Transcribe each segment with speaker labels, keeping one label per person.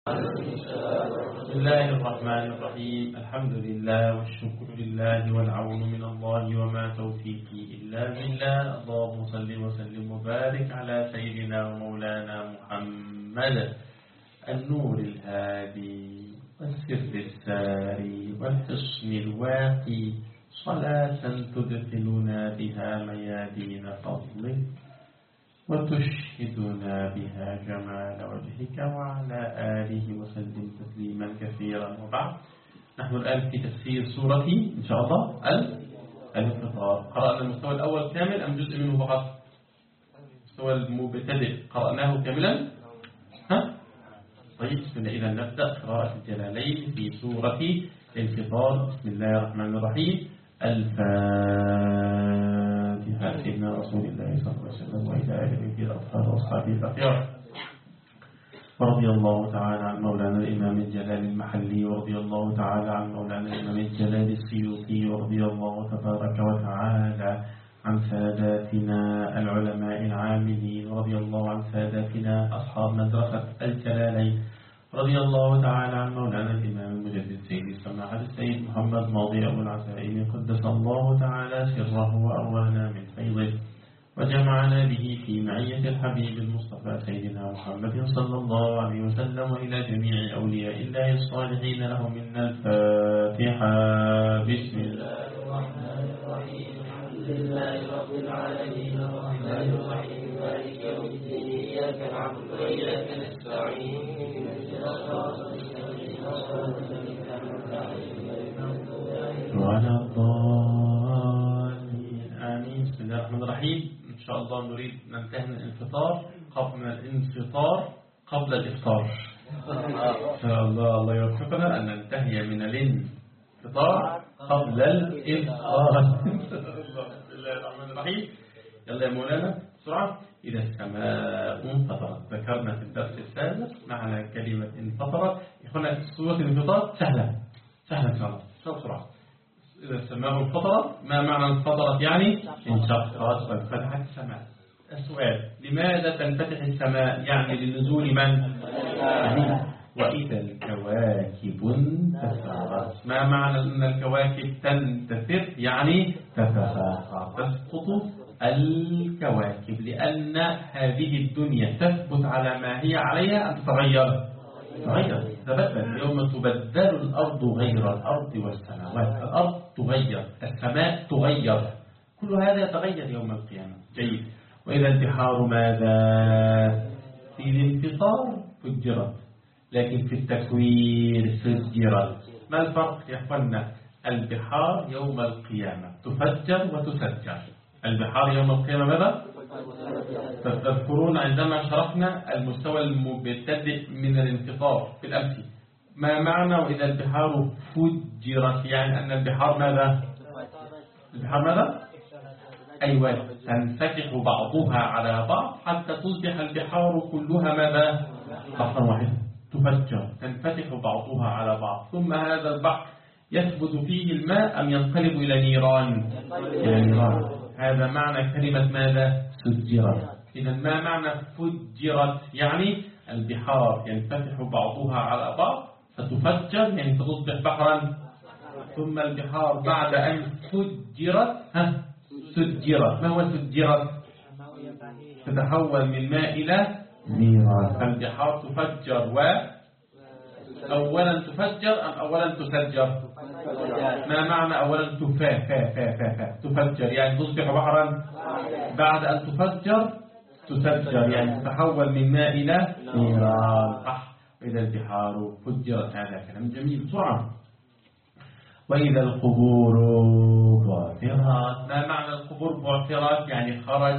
Speaker 1: بسم الله الرحمن الرحيم. الحمد لله والشكر لله والعون من الله وما توفيقي إلا بالله. اللهم صل وسلم وبارك على سيدنا ومولانا محمد النور الهادي والسر الساري والحصن الواقي، صلاة تدخلنا بها ميادين فضلك وتشهدنا بها جمال وجهك، وعلى آله وسلم تسليما كثيرا. وبعد، نحن الآن في تفسير سورة إن شاء الله الانفطار. قرأنا المستوى الأول كامل أم جزء منه فقط؟ المستوى المبتدئ قرأناه كاملا؟ طيب، إذا نبدأ قراءة الجلالين في سورة الانفطار. بسم الله الرحمن الرحيم. الفاتحة. سيدنا رسول الله صلى الله عليه وسلم وإلى آله الأطهار وأصحابه الأخيار. ورضي الله تعالى عن مولانا الإمام الجلال المحلي، ورضي الله تعالى عن مولانا الإمام الجلال السيوطي، ورضي الله تبارك وتعالى عن ساداتنا العلماء العاملين، ورضي الله عن ساداتنا أصحاب مدرسة الجلالين، رضي الله تعالى عن مولانا الإمام المجدد سيدي سماحة السيد محمد ماضي أبو العزائم، قدس الله تعالى سره وأروانا من فيضه، وجمعنا به في معية الحبيب المصطفى سيدنا محمد صلى الله عليه وسلم، وإلى جميع أولياء الله الصالحين لهم منا الفاتحة. بسم الله الرحمن الرحيم. الحمد لله رب العالمين الرحمن الرحيم مالك يوم الدين، إياك نعبد وإياك نستعين، وعلى الضالين آمين. بسم الله الرحمن الرحيم. إن شاء الله نريد ننتهي من الانفطار قبل الإفطار. إن شاء الله يوفقنا أن ننتهي من الانفطار قبل الإفطار. بسم الله الرحمن الرحيم. يلا يا مولانا بسرعة. إذا السماء انفطرت، ذكرنا في الدرس السابق معنى كلمة انفطرت. إخوانا سورة الانفطار سهلة إن شاء الله. بسرعة. إذا السماء انفطرت، ما معنى انفطرت؟ يعني انشقت وانفتحت السماء. السؤال: لماذا تنفتح السماء؟ يعني لنزول من؟ وإذا الكواكب انتثرت، ما معنى أن الكواكب تنتثر؟ يعني تتساقط، تسقط الكواكب، لأن هذه الدنيا تثبت على ما هي عليها أم تتغير؟ تبدل. يوم تبدل الأرض غير الأرض والسماوات، الأرض تغير، السماء تغير، كل هذا يتغير يوم القيامة. جيد. وإذا البحار ماذا؟ في الانفطار فجرت، لكن في التكوير سجرت. ما الفرق يا أخوانا؟ البحار يوم القيامة تفجر وتسجر. البحار يوم القيامة ماذا؟ تذكرون عندما شرحنا المستوى المبتدئ من الانفطار في الأمس، ما معنى وإذا البحار فجرت؟ يعني أن البحار ماذا؟ أيوة، تنفتح بعضها على بعض حتى تصبح البحار كلها ماذا؟ بحرا واحدا، تفجر، تنفتح بعضها على بعض، ثم هذا البحر يثبت فيه الماء أم ينقلب إلى نيران؟ هذا معنى كلمة ماذا؟ سجرت. إذا ما معنى فجرت؟ يعني البحار ينفتح بعضها على بعض فتفجر، يعني تصبح بحرا، ثم البحار بعد أن فجرت سجرت. ما هو سجرت؟ تتحول من ماء إلى نيران. البحار تفجر، أولا تفجر أم أولا تسجر؟ ما معنى أولا تفجر؟ يعني تصبح بحرا، بعد أن تفجر تسجر، يعني تتحول من ماء إلى نيران. وإذا البحار فجرت، هذا كلام جميل. بسرعة. وإذا القبور بعثرت، ما معنى القبور بعثرت؟ يعني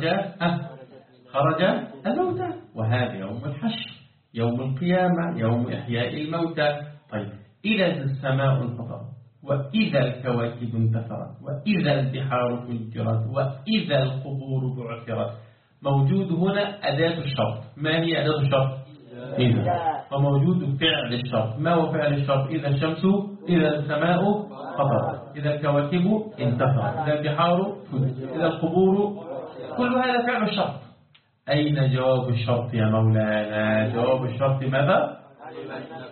Speaker 1: خرج الموتى، وهذا يوم الحشر، يوم القيامة، يوم إحياء الموتى. طيب، إذا السماء انفطرت، وإذا الكواكب انتثرت، وإذا البحار فجرت، وإذا القبور بعثرت، موجود هنا أداة الشرط. ما هي أداة الشرط؟ إذا. وموجود فعل الشرط. ما هو فعل الشرط؟ إذا الشمس، إذا السماء فطرت، إذا الكواكب انتثرت، إذا البحار فجرت، إذا القبور، كل هذا فعل الشرط. أين جواب الشرط يا مولانا؟ جواب الشرط ماذا؟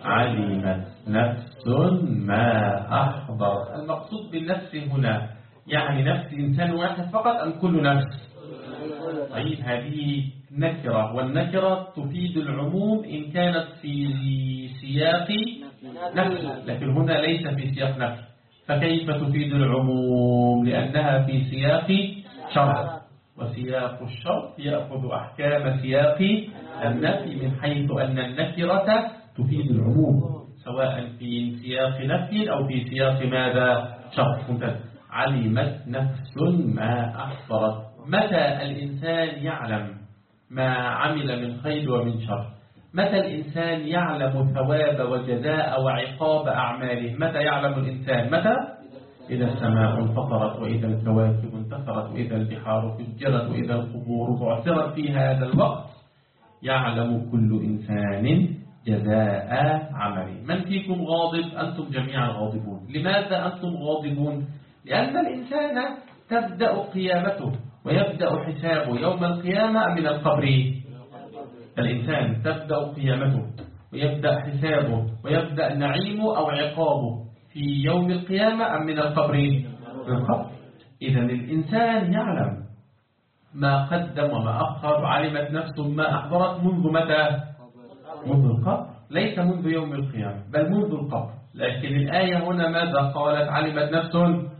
Speaker 1: علمت نفس ما أحضرت. المقصود بالنفس هنا يعني نفس إنسان واحد فقط أم كل نفس؟ طيب هذه نكرة، والنكرة تفيد العموم إن كانت في سياق نفي، لكن هنا ليس في سياق نفي، فكيف تفيد العموم؟ لأنها في سياق شرط، وسياق الشرط يأخذ أحكام سياق النفي من حيث أن النكرة تفيد العموم سواء في سياق نفي أو في سياق ماذا؟ شرط. ممتاز. علمت نفس ما أحضرت. متى الإنسان يعلم ما عمل من خير ومن شر؟ متى الإنسان يعلم ثواب وجزاء وعقاب أعماله؟ متى يعلم الإنسان؟ متى؟ إذا السماء انفطرت، وإذا الكواكب انتثرت، وإذا البحار فجرت، وإذا القبور بعثرت. في هذا الوقت يعلم كل إنسان جزاء عمله. من فيكم غاضب؟ أنتم جميعا غاضبون. لماذا أنتم غاضبون؟ لأن الإنسان تبدأ قيامته ويبدأ حسابه يوم القيامة من القبر. الإنسان تبدأ قيامته ويبدأ حسابه ويبدأ نعيمه أو عقابه في يوم القيامة أم من القبر؟ من القبر. إذن الإنسان يعلم ما قدم وما أخر. علمت نفس ما أحضرت منذ متى؟ منذ القبر، ليس منذ يوم القيامة بل منذ القبر. لكن الآية هنا ماذا قالت؟ علمت نفس.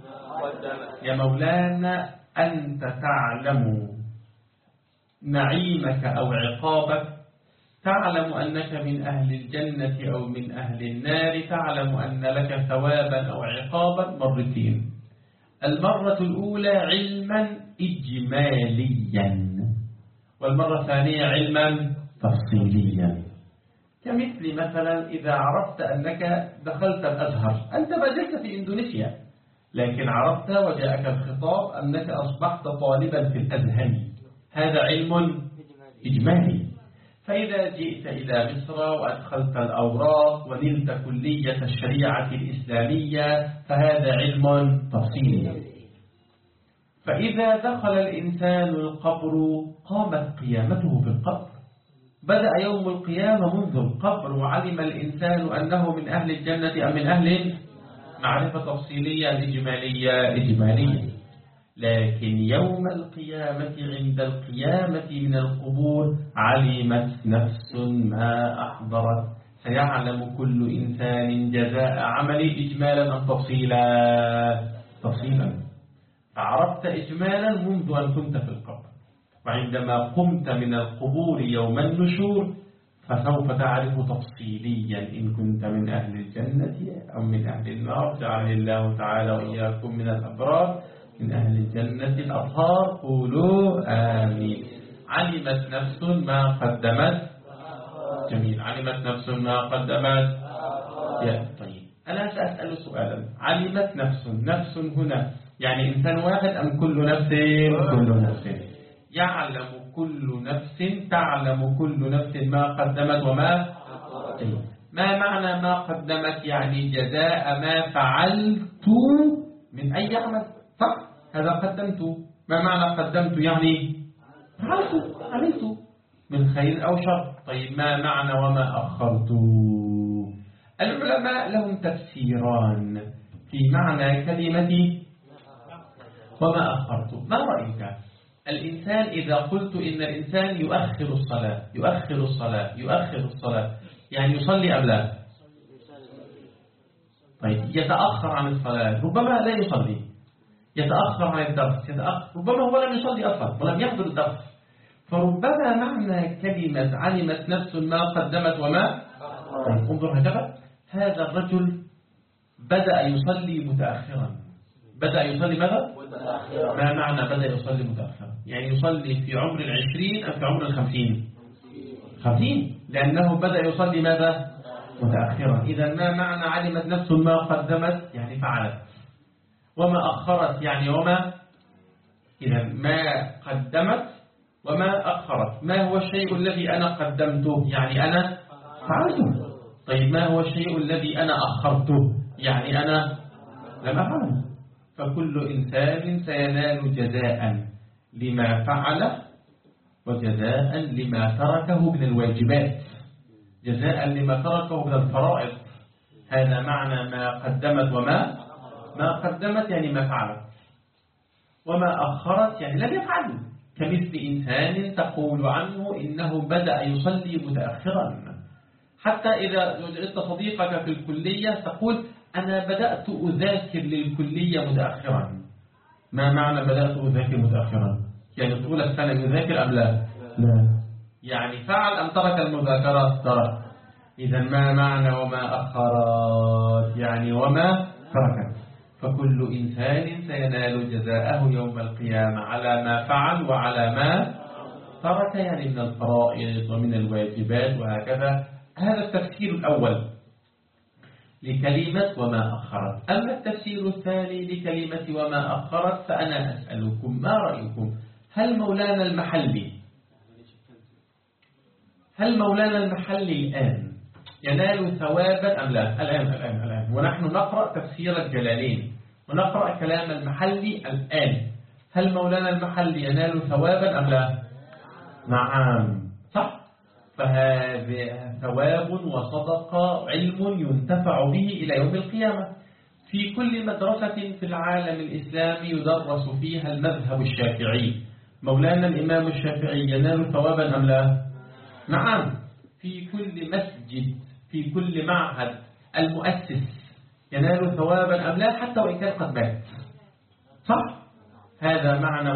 Speaker 1: يا مولانا أنت تعلم نعيمك أو عقابك، تعلم أنك من أهل الجنة أو من أهل النار، تعلم أن لك ثوابا أو عقابا مرتين. المرة الأولى علما إجماليا، والمرة الثانية علما تفصيليا. كمثل مثلا إذا عرفت أنك دخلت الأزهر، أنت بدأت في إندونيسيا لكن عرفت وجاءك الخطاب أنك أصبحت طالبا في الأزهر، هذا علم إجمالي. فإذا جئت إلى مصر وأدخلت الأوراق ونلت كلية الشريعة الإسلامية فهذا علم تفصيلي. فإذا دخل الإنسان القبر قامت قيامته في القبر، بدأ يوم القيامة منذ القبر، وعلم الإنسان أنه من أهل الجنة أم من أهل معرفة تفصيلية إجمالية. لكن يوم القيامة عند القيامة من القبور علمت نفس ما أحضرت. سيعلم كل إنسان جزاء عمله إجمالا أم تفصيلا. فعرفت إجمالا منذ أن كنت في القبر، وعندما قمت من القبور يوم النشور فسوف تعرف تفصيليا إن كنت من أهل الجنة أو من أهل النار. جعل الله تعالى وإياكم من الأبرار من أهل الجنة الأطهار. قولوا آمين. علمت نفس ما قدمت. جميل. علمت نفس ما قدمت. طيب أنا سأسأل سؤالا. علمت نفس هنا يعني إنسان واحد أم كل نفس؟ كل نفس. يعلم كل نفس، تعلم كل نفس ما قدمت وما. طيب ما معنى ما قدمت؟ يعني جزاء ما فعلت من أي عمل، صح؟ هذا قدمت. ما معنى قدمت؟ يعني فعلت، عملت من خير أو شر. طيب ما معنى وما أخرت؟ العلماء لهم تفسيران في معنى كلمة وما أخرت. ما رأيك؟ الإنسان إذا قلت إن الإنسان يؤخر الصلاة يعني يصلي أم لا؟ طيب يتأخر عن الصلاة، ربما لا يصلي، يتأخر عن الدرس، ربما هو لم يصلي أصلا ولم يحضر الدرس. فربما معنى كلمة علمت نفس ما قدمت وما. طيب انظر هكذا، هذا الرجل بدأ يصلي متأخرا. بدأ يصلي ماذا؟ ما معنى بدأ يصلي متأخرا؟ يعني يصلي في عمر 20 أم في عمر 50؟ 50، لأنه بدأ يصلي ماذا؟ متأخرا. إذا ما معنى علمت نفس ما قدمت؟ يعني فعلت. وما أخرت يعني وما. إذا ما قدمت وما أخرت. ما هو الشيء الذي أنا قدمته؟ يعني أنا فعلته. طيب ما هو الشيء الذي أنا أخرته؟ يعني أنا لم أفعله. فكل إنسان سينال جزاء لما فعل وجزاء لما تركه من الواجبات. جزاء لما تركه من الفرائض. هذا معنى ما قدمت ما قدمت يعني ما فعلت، وما أخرت يعني لم يفعل. كمثل إنسان تقول عنه إنه بدأ يصلي متأخرا، حتى إذا وجدت صديقك في الكلية تقول أنا بدأت أذاكر للكلية متأخرا. ما معنى بدأت أذاكر متأخرا؟ يعني طول السنة يذاكر أم لا؟ لا. يعني فعل أم ترك المذاكرة؟ ترك. إذا ما معنى وما أخرت؟ يعني وما تركت. فكل إنسان سينال جزاءه يوم القيامة على ما فعل وعلى ما ترك، يعني من الفرائض ومن الواجبات وهكذا. هذا التفسير الأول لكلمة وما أخرت. أما التفسير الثاني لكلمة وما أخرت فأنا أسألكم ما رأيكم؟ هل مولانا المحلي الآن ينال ثوابا أم لا؟ الآن ونحن نقرأ تفسير الجلالين ونقرأ كلام المحلي الآن. هل مولانا المحلي ينال ثوابا أم لا؟ نعم، صح. فهذا ثواب وصدقة، علم ينتفع به إلى يوم القيامة. في كل مدرسة في العالم الإسلامي يدرس فيها المذهب الشافعي، مولانا الإمام الشافعي ينال ثوابا أم لا؟ نعم. في كل مسجد، في كل معهد المؤسس ينال ثوابا أم لا، حتى وإن كان قد مات، صح؟ هذا معنى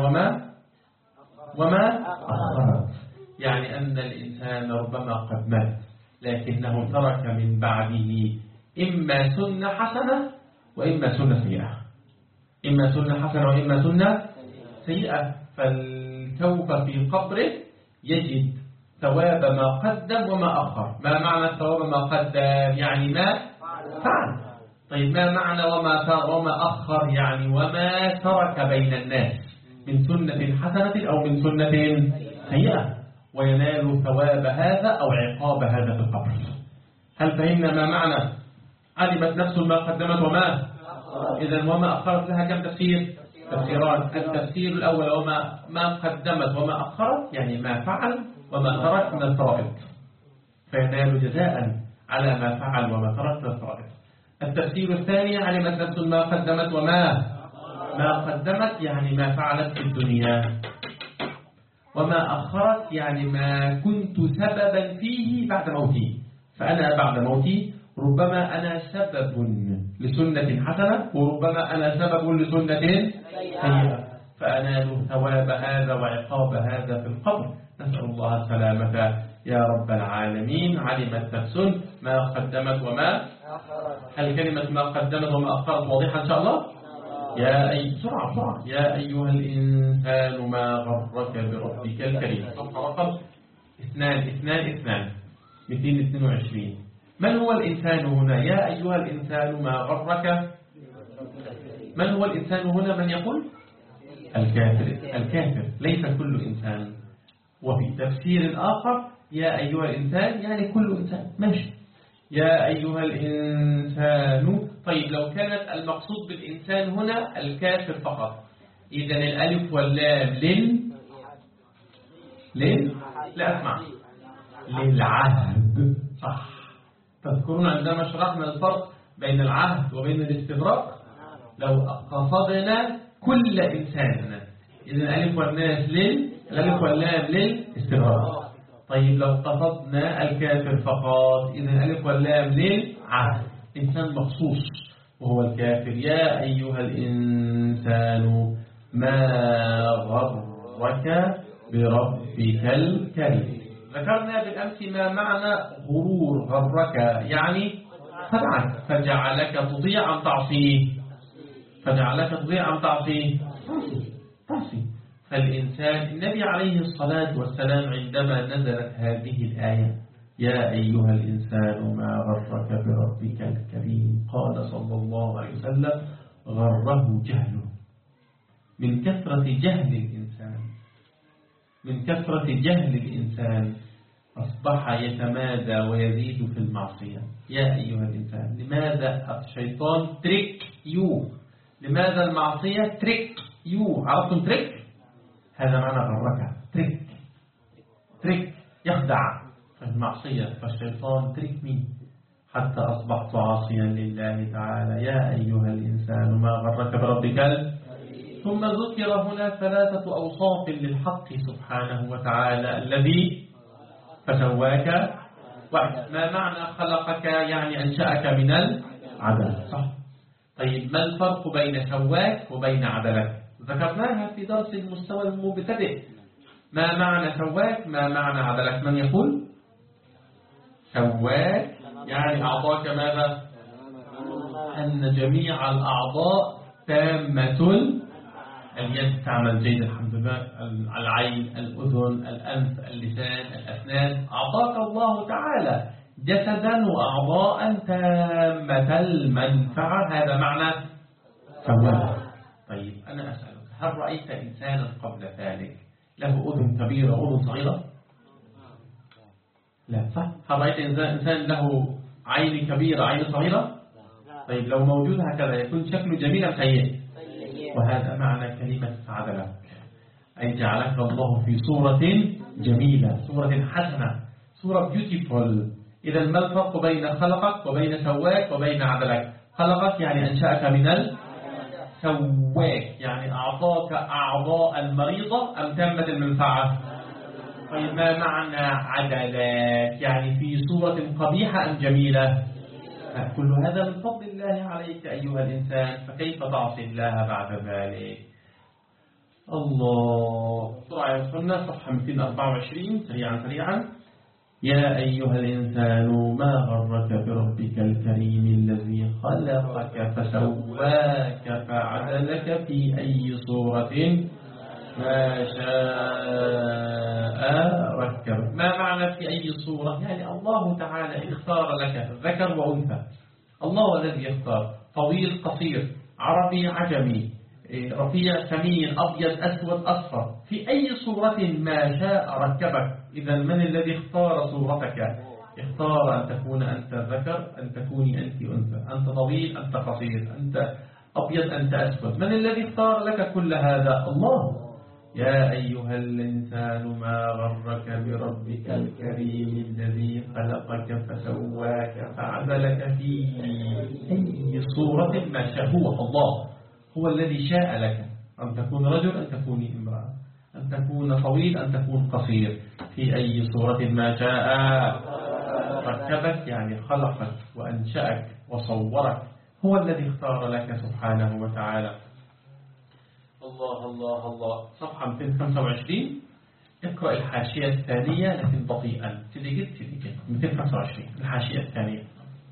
Speaker 1: وما أخرت، يعني أن الإنسان ربما قد مات لكنه ترك من بعده إما سنة حسنة وإما سنة سيئة، إما سنة حسنة وإما سنة سيئة. فالسوف في قبره يجد ثواب ما قدم وما أخر. ما معنى ثواب ما قدم؟ يعني ما فعل. طيب ما معنى وما أخر؟ يعني وما ترك بين الناس من سنة حسنة أو من سنة سيئة، وينال ثواب هذا أو عقاب هذا في القبر. هل فهمنا ما معنى علمت نفس ما قدمت وما؟ إذن وما أخرت لها كم تفسير؟ تفسيران. التفسير الأول ما قدمت وما أخرت يعني ما فعل وما ترك من الفرائض، فينال جزاء على ما فعل وما ترك من الفرائض. التفسير الثاني علمت نفس ما قدمت وما قدمت يعني ما فعلت في الدنيا، وما أخرت يعني ما كنت سببا فيه بعد موتي. فأنا بعد موتي ربما أنا سبب لسنة حسنة وربما أنا سبب لسنة سيئة، فأنال ثواب هذا وعقاب هذا في القبر. نسأل الله السلامة يا رب العالمين. علمت نفس ما قدمت وما. هل كلمة ما قدمت وما أخرت واضحة إن شاء الله؟ بسرعة. يا أيها الإنسان ما غرك بربك الكريم. صفحة رقم 222. من هو الإنسان هنا؟ يا أيها الإنسان ما غرك. من هو الإنسان هنا؟ من يقول؟ الكافر ليس كل إنسان. وفي تفسير آخر يا أيها الإنسان يعني كل إنسان، ماشي. يا أيها الإنسان. طيب لو كانت المقصود بالإنسان هنا الكافر فقط، إذن الألف واللام لا أسمع للعهد، صح. تذكرون عندما شرحنا الفرق بين العهد وبين الاستغراق؟ لو قصدنا كل إنسان إذن الألف واللام للاستغراق. طيب لو قصدنا الكافر فقط إذن الألف واللام للعهد، إنسان مخصوص وهو الكافر. يا أيها الإنسان ما غرك بربك الكريم. ذكرنا بالأمس ما معنى غرور. غرك يعني خدعك، فجعلك تطيع عن تعصيه، تعصي. فالإنسان النبي عليه الصلاة والسلام عندما نزلت هذه الآية يا أيها الإنسان ما غرك بربك الكريم، قال صلى الله عليه وسلم غره جهله. من كثرة جهل الإنسان أصبح يتمادى ويزيد في المعصية. يا أيها الإنسان، لماذا الشيطان تريك يو؟ لماذا المعصية تريك يو؟ عرفتم تريك؟ هذا معنى غرك، تريك يخدع. المعصية، فالشيطان تركني حتى أصبحت عاصيا لله تعالى. يا أيها الإنسان ما غرك بربك. ثم ذكر هنا 3 أوصاف للحق سبحانه وتعالى: الذي فسواك. ما معنى خلقك؟ يعني أنشأك من العدم، صح؟ طيب ما الفرق بين سواك وبين عدلك؟ ذكرناها في درس المستوى المبتدئ. ما معنى سواك؟ ما معنى عدلك؟ من يقول؟ سواك يعني أعطاك ماذا؟ أن جميع الأعضاء تامة. اليد تعمل جيد الحمد لله، العين، الأذن، الأنف، اللسان، الأسنان. أعطاك الله تعالى جسدا وأعضاء تامة المنفعة، هذا معنى سواك. طيب أنا أسألك، هل رأيت إنسانا قبل ذلك له أذن كبيرة وأذن صغيرة؟ لا، صح؟ هل رأيت إنسان له عين كبيرة عين صغيرة؟ طيب لو موجود هكذا يكون شكله جميل أم سيء؟ وهذا معنى كلمة عدلك، أي جعلك الله في صورة جميلة، صورة حسنة، صورة beautiful. إذا ما الفرق بين خلقك وبين سواك وبين عدلك؟ خلقك يعني أنشأك من سواك يعني أعطاك أعضاء مريضة أم تامة المنفعة؟ طيب ما معنى عدلك؟ يعني في صورة قبيحة أم جميلة؟ كل هذا من فضل الله عليك أيها الإنسان، فكيف تعصي الله بعد ذلك؟ الله. بسرعة يا أخوانا، صفحة 224 سريعا. يا أيها الإنسان ما غرك بربك الكريم الذي خلقك فسواك فعدلك في أي صورة ما شاء ركب. ما معنى في أي صورة؟ يعني الله تعالى اختار لك ذكر وأنثى. الله الذي يختار طويل قصير، عربي عجمي، رفيع سمين، أبيض أسود أصفر، في أي صورة ما شاء ركبك. إذا من الذي اختار صورتك؟ اختار أن تكون أنت ذكر، أن تكوني أنت أنثى، أنت طويل أنت قصير، أنت أبيض أنت أسود. من الذي اختار لك كل هذا؟ الله. يا أيها الإنسان ما غرك بربك الكريم الذي خلقك فسواك فعدلك في أي صورة ما شاء. هو الله، هو الذي شاء لك أن تكون رجل أن تكوني امرأة، أن تكون طويل أن تكون قصير، في أي صورة ما شاء ركبك يعني خلقك وأنشأك وصورك. هو الذي اختار لك سبحانه وتعالى. الله الله الله. صفحة 225. اقرأ الحاشية الثانية لكن بطيئا. تدقيت 225 الحاشية الثانية.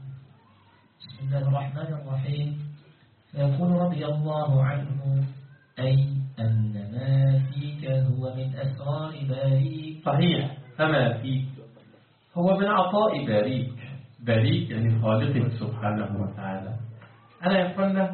Speaker 2: بسم الله الرحمن الرحيم. فيقول رضي الله عنه أي أن ما فيك هو من أسرار باريك.
Speaker 1: صحيح، فما فيك هو من عطاء باريك. باريك يعني خالقك سبحانه وتعالى. أنا يا أخوانا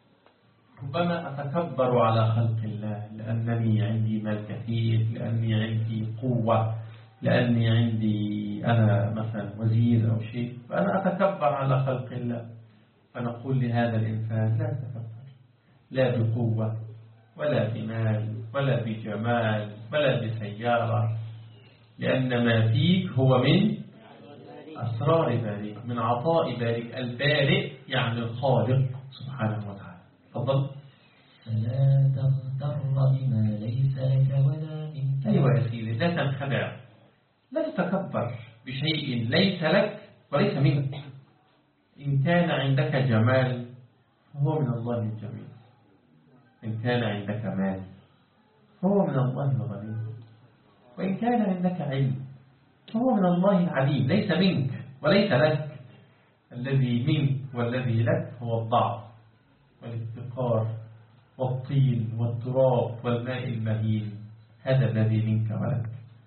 Speaker 1: ربما أتكبر على خلق الله لأنني عندي مال كثير، لأني عندي قوة، لأني عندي أنا مثلا وزير أو شيء، فأنا أتكبر على خلق الله. فنقول لهذا الإنسان لا تكبر، لا بقوة ولا بمال ولا بجمال ولا بسيارة، لأن ما فيك هو من أسرار بارئ، من عطاء بارئ. البارئ يعني الخالق سبحانه وتعالى. تفضل.
Speaker 2: فلا تغتر بما ليس لك ولا منك.
Speaker 1: أيوة يا سيدي، لا تنخدع، لا تتكبر بشيء ليس لك وليس منك. إن كان عندك جمال فهو من الله الجميل، إن كان عندك مال فهو من الله الغني، وإن كان عندك علم فهو من الله العليم، ليس منك وليس لك. الذي منك والذي لك هو الضعف والافتقار والطين والتراب والماء المهين، هذا الذي منك ولك.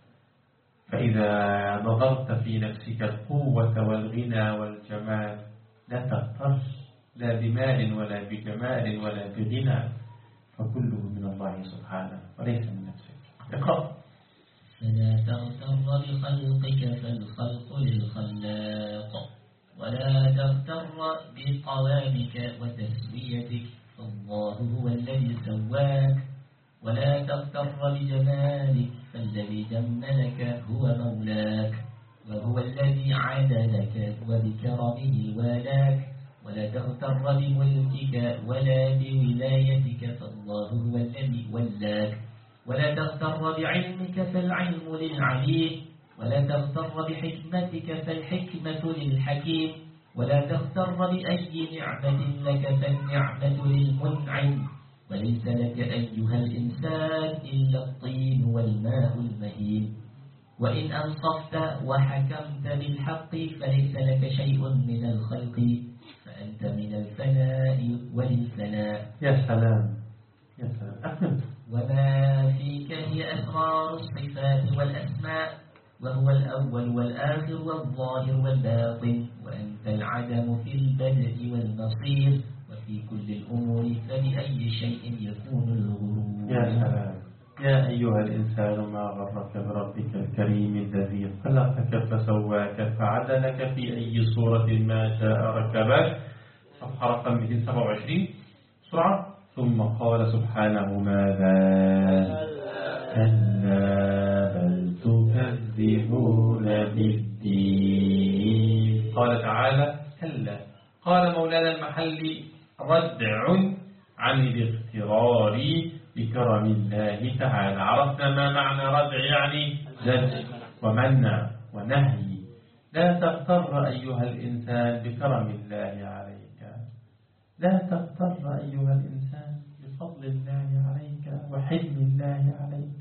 Speaker 1: فإذا نظرت في نفسك القوة والغنى والجمال لا تغتر لا بمال ولا بجمال ولا بغنى، فكله من الله سبحانه وليس من نفسك. اقرأ.
Speaker 2: فلا تغتر بخلقك فالخلق للخلاق، ولا تغتر بقوامك وتسويتك، فالله هو الذي سواك. ولا تغتر بجمالك فالذي جملك هو مولاك. وهو الذي عادلك وبكرمه والاك ولا تغتر بملكك ولا بولايتك فالله هو الذي ولاك ولا تغتر بعلمك فالعلم للعليم ولا تغتر بحكمتك فالحكمة للحكيم ولا تغتر بأي نعمة لك فالنعمة للمنعم وليس لك أيها الإنسان إلا الطين والماء المهين وإن أنصفت وحكمت بالحق فليس لك شيء من الخلق فأنت من الفناء وللفناء.
Speaker 1: يا سلام يا سلام أكمل.
Speaker 2: وما فيك هي أسرار الصفات والأسماء وهو الأول والآخر والظاهر والباطن وأنت العدم في البدء والمصير وفي كل الأمور فبأي شيء يكون الغرور.
Speaker 1: يا سلام. يا أيها الإنسان ما غرك بربك الكريم الذي خلقك فسواك فعدلك في أي صورة ما شاء ركبك. صفحة رقم 227 بسرعة. ثم قال سبحانه ماذا كلا بل تكذبون بالدين. قال تعالى كلا. قال مولانا المحلي ردع عن الاغترار بكرم الله تعالى. عرفنا ما معنى ردع، يعني زج ومنع ونهي. لا تغتر أيها الإنسان بكرم الله عليك، لا تغتر أيها الإنسان بفضل الله عليك وحلم الله عليك.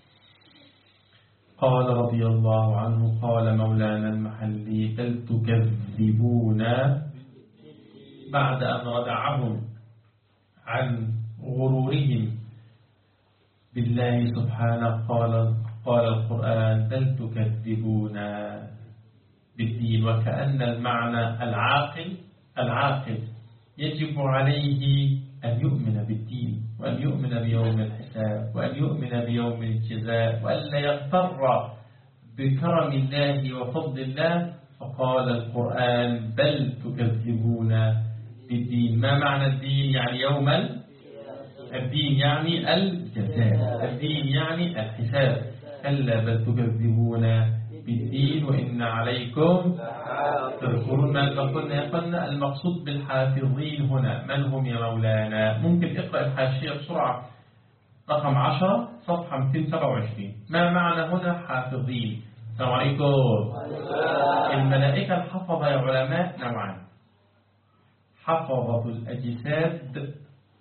Speaker 1: قال رضي الله عنه قال مولانا المحلي بل تكذبون، بعد أن ردعهم عن غرورهم بالله سبحانه قال القرآن بل تكذبون بالدين. وكأن المعنى العاقل يجب عليه أن يؤمن بالدين وأن يؤمن بيوم الحساب وأن يؤمن بيوم الجزاء وأن لا يغتر بكرم الله وفضل الله. فقال القرآن بل تكذبون بالدين. ما معنى الدين؟ يعني يوم الدين، يعني الجزاء، الدين يعني الحساب. كلا بل تكذبون بالدين وإن عليكم تذكرون. ما قلنا المقصود بالحافظين هنا من هم يا مولانا؟ ممكن اقرأ الحاشية بسرعة رقم 10 صفحة 227. ما معنى هنا حافظين؟ السلام عليكم. الملائكة الحفظة يا علماء نوعان: حفظة الأجساد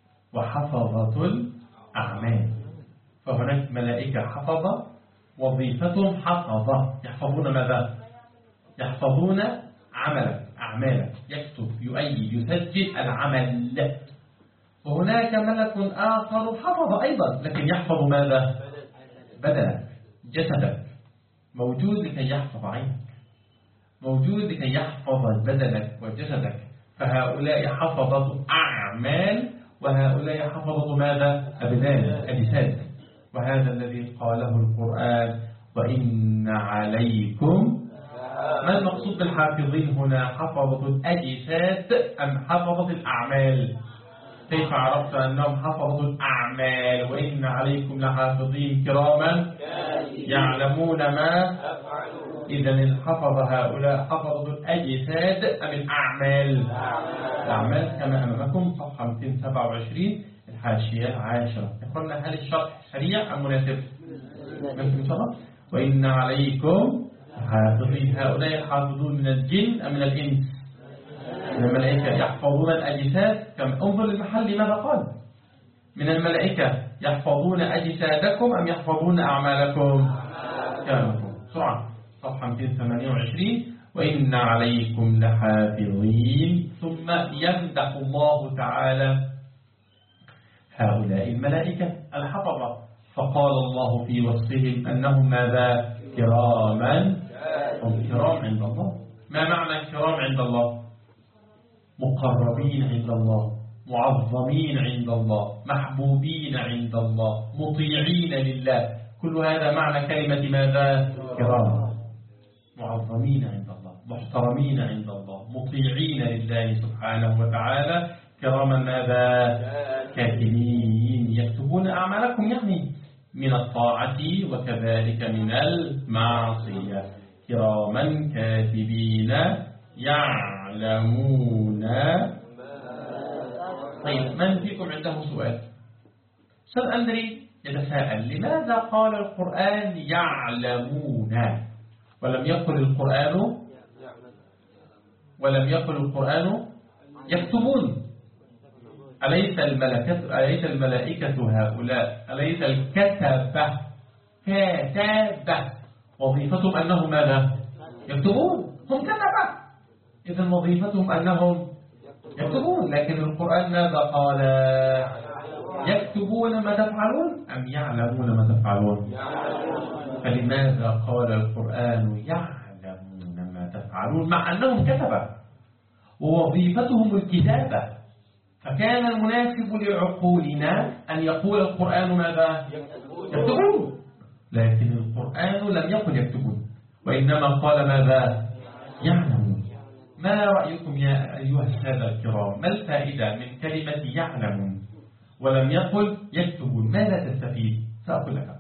Speaker 1: وحفظة الأعمال. فهناك ملائكة حفظة وظيفتهم حفظة، يحفظون ماذا؟ يحفظون عملك أعمالك، يكتب يؤيد يسجل العمل. وهناك ملك آخر حفظ أيضا لكن يحفظ ماذا؟ بدنك جسدك، موجود لكي يحفظ عينك، موجود لكي يحفظ بدنك وجسدك. فهؤلاء حفظة أعمال وهؤلاء حفظة ماذا؟ أبدان أجساد. وهذا الذي قاله القرآن وإن عليكم. ما المقصود بالحافظين هنا؟ حفظة الأجساد أم حفظة الأعمال؟ كيف عرفت أنهم حفظة الأعمال؟ وإن عليكم لحافظين كراما يعلمون ما. إذن الحفظ هؤلاء حفظة الأجساد أم الأعمال؟ الأعمال كما أمامكم صفحة 227 الحاشية 10. قلنا هل الشرح سريع أم مناسب؟ ممكن شرح. وإن عليكم حافظين. هؤلاء حافظون من الجن أم من الإنس؟ من الملائكة. يحفظون الأجساد كما انظر للمحل ماذا قال. من الملائكة يحفظون أجسادكم أم يحفظون أعمالكم؟ كاملكم. بسرعة صفحة 228. وإن عليكم لحافظين. ثم يمدح الله تعالى هؤلاء الملائكة الحفظة. فقال الله في وصفهم أنهم ماذا؟ كراما. هم كرام عند الله. ما معنى كرام عند الله؟ مقربين عند الله، معظمين عند الله، محبوبين عند الله، مطيعين لله. كل هذا معنى كلمة ماذا؟ كرام. معظمين عند الله، محترمين عند الله، مطيعين لله سبحانه وتعالى. كراما ماذا؟ كاتبين يكتبون أعمالكم، يعني من الطاعة وكذلك من المعصية. كراما كاتبين يعلمون. طيب من فيكم عنده سؤال؟ أستاذ أندري يتساءل لماذا قال القرآن يعلمون ولم يقل القرآن يكتبون؟ أليس الملائكة هؤلاء أليس الكتبة وظيفتهم أنهم ماذا؟ يكتبون. هم كتبة، إذن وظيفتهم أنهم يكتبون. لكن القرآن ماذا قال؟ يكتبون ما تفعلون أم يعلمون ما تفعلون؟ فلماذا قال القرآن يعلمون ما تفعلون مع أنهم كتبة ووظيفتهم الكتابة؟ فكان المناسب لعقولنا أن يقول القرآن ماذا؟ يكتبون. لكن القرآن لم يقل يكتبون، وإنما قال ماذا؟ يعلمون. ما رأيكم يا أيها السادة الكرام؟ ما الفائدة من كلمة يعلمون ولم يقل يكتبون؟ ماذا تستفيد؟ سأقول لك.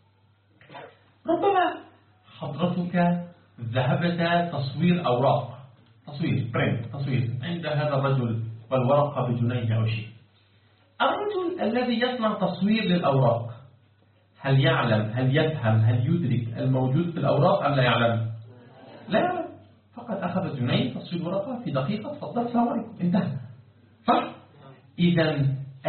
Speaker 1: ربما حضرتك ذهبت تصوير أوراق، تصوير عند هذا الرجل والورقة بجنيه أو شيء. الرجل الذي يصنع تصوير للأوراق هل يعلم، هل يفهم، هل يدرك الموجود في الأوراق أم لا يعلم؟ لا يعلم. فقد أخذ جنيه تصوير ورقة في دقيقة، تفضل السلام عليكم، انتهى. صح؟ إذا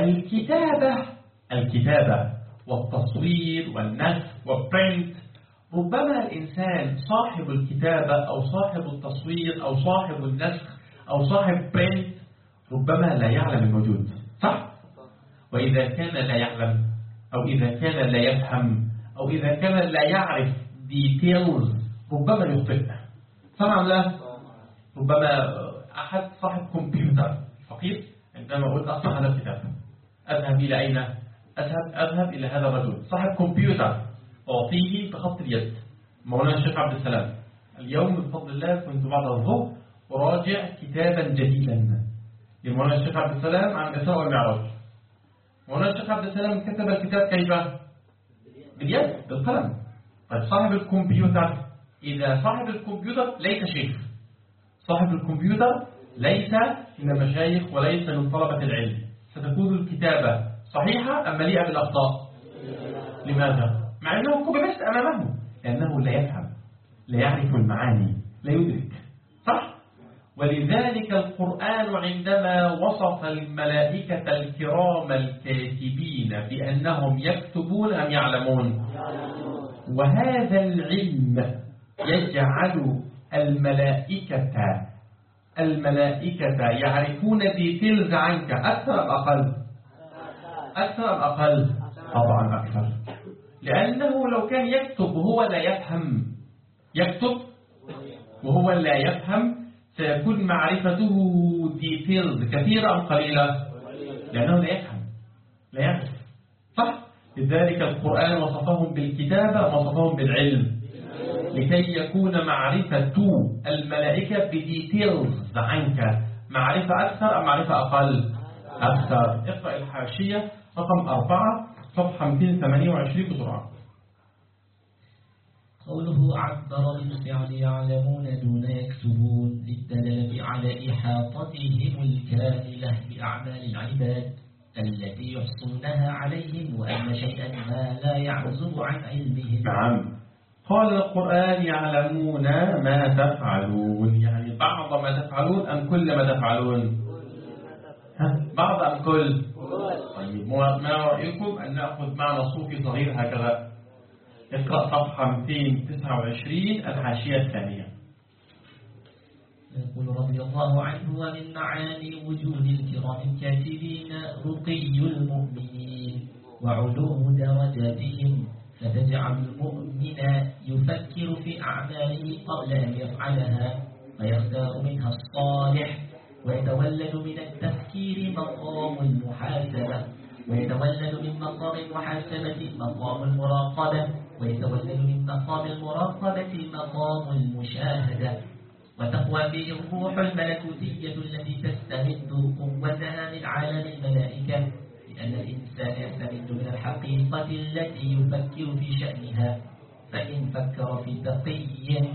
Speaker 1: الكتابة والتصوير والنسخ والبرنت، ربما الإنسان صاحب الكتابة أو صاحب التصوير أو صاحب النسخ أو صاحب برنت ربما لا يعلم الموجود. صح؟ وإذا كان لا يعلم أو إذا كان لا يفهم أو إذا كان لا يعرف details ربما يخطئ. صح لا؟ ربما أحد صاحب كمبيوتر فقير عندما أقول أصنع هذا الكتاب أذهب إلى أين؟ أذهب إلى هذا الرجل صاحب كمبيوتر أعطيه بخط اليد. مولانا الشيخ عبد السلام اليوم بفضل الله كنت بعد الظهر أراجع كتابا جديدا لمولانا الشيخ عبد السلام عن الإسراء والمعراج. مولانا الشيخ عبد السلام كتب الكتاب كيف؟ باليد، بالقلم. طيب صاحب الكمبيوتر، إذا صاحب الكمبيوتر ليس شيخ، صاحب الكمبيوتر ليس من المشايخ وليس من طلبة العلم، ستكون الكتابة صحيحة أم مليئة بالأخطاء؟ لماذا؟ مع أنه كتب بس أمامه، لأنه لا يفهم، لا يعرف المعاني، لا يدرك. صح؟ ولذلك القرآن عندما وصف الملائكة الكرام الكاتبين بأنهم يكتبون أم يعلمون؟ وهذا العلم يجعل الملائكة يعرفون ديتيلز عنك أكثر أم أقل؟ أكثر أم أقل؟ طبعا أكثر، لأنه لو كان يكتب وهو لا يفهم، يكتب وهو لا يفهم سيكون معرفته ديتيلز كثيرة أم قليلة؟ لأنه لا يفهم، لا يعرف. صح؟ لذلك القرآن وصفهم بالكتابة وصفهم بالعلم لكي يكون معرفة الملائكة بديتيلز عنك معرفة أكثر أم معرفة أقل؟ أكثر. اقرأ الحاشية رقم 4 صفحة 228 بسرعة.
Speaker 2: قوله عبر بالفعل يعلمون دون يكتبون للدلالة على إحاطتهم الكاملة بأعمال العباد التي يحصونها عليهم، وأن شيئا ما لا يعزب عن علمهم.
Speaker 1: نعم، قال القرآن يعلمون ما تفعلون، يعني بعض ما تفعلون أم كل ما تفعلون؟ بعض أم كل؟ طيب ما رأيكم أن نأخذ معنا صوفي صغير هكذا؟ اقرأ صفحة 229 الحاشية الثانية.
Speaker 2: يقول رضي الله عنه: ومن معاني وجود الكرام الكاتبين رقي المؤمنين وعلو درجاتهم، فتجعل المؤمن يفكر في أعماله قبل أن يفعلها فيختار منها الصالح، ويتولد من التفكير مقام المحاسبة، ويتولد من مقام المحاسبة مقام المراقبة، ويتولد من مقام المراقبة مقام المشاهدة، وتقوى فيه الروح الملكوتية التي تستمد قوتها من عالم الملائكة، لأن الإنسان يستمد من الحقيقة التي يفكر في شأنها، فإن فكر في تقي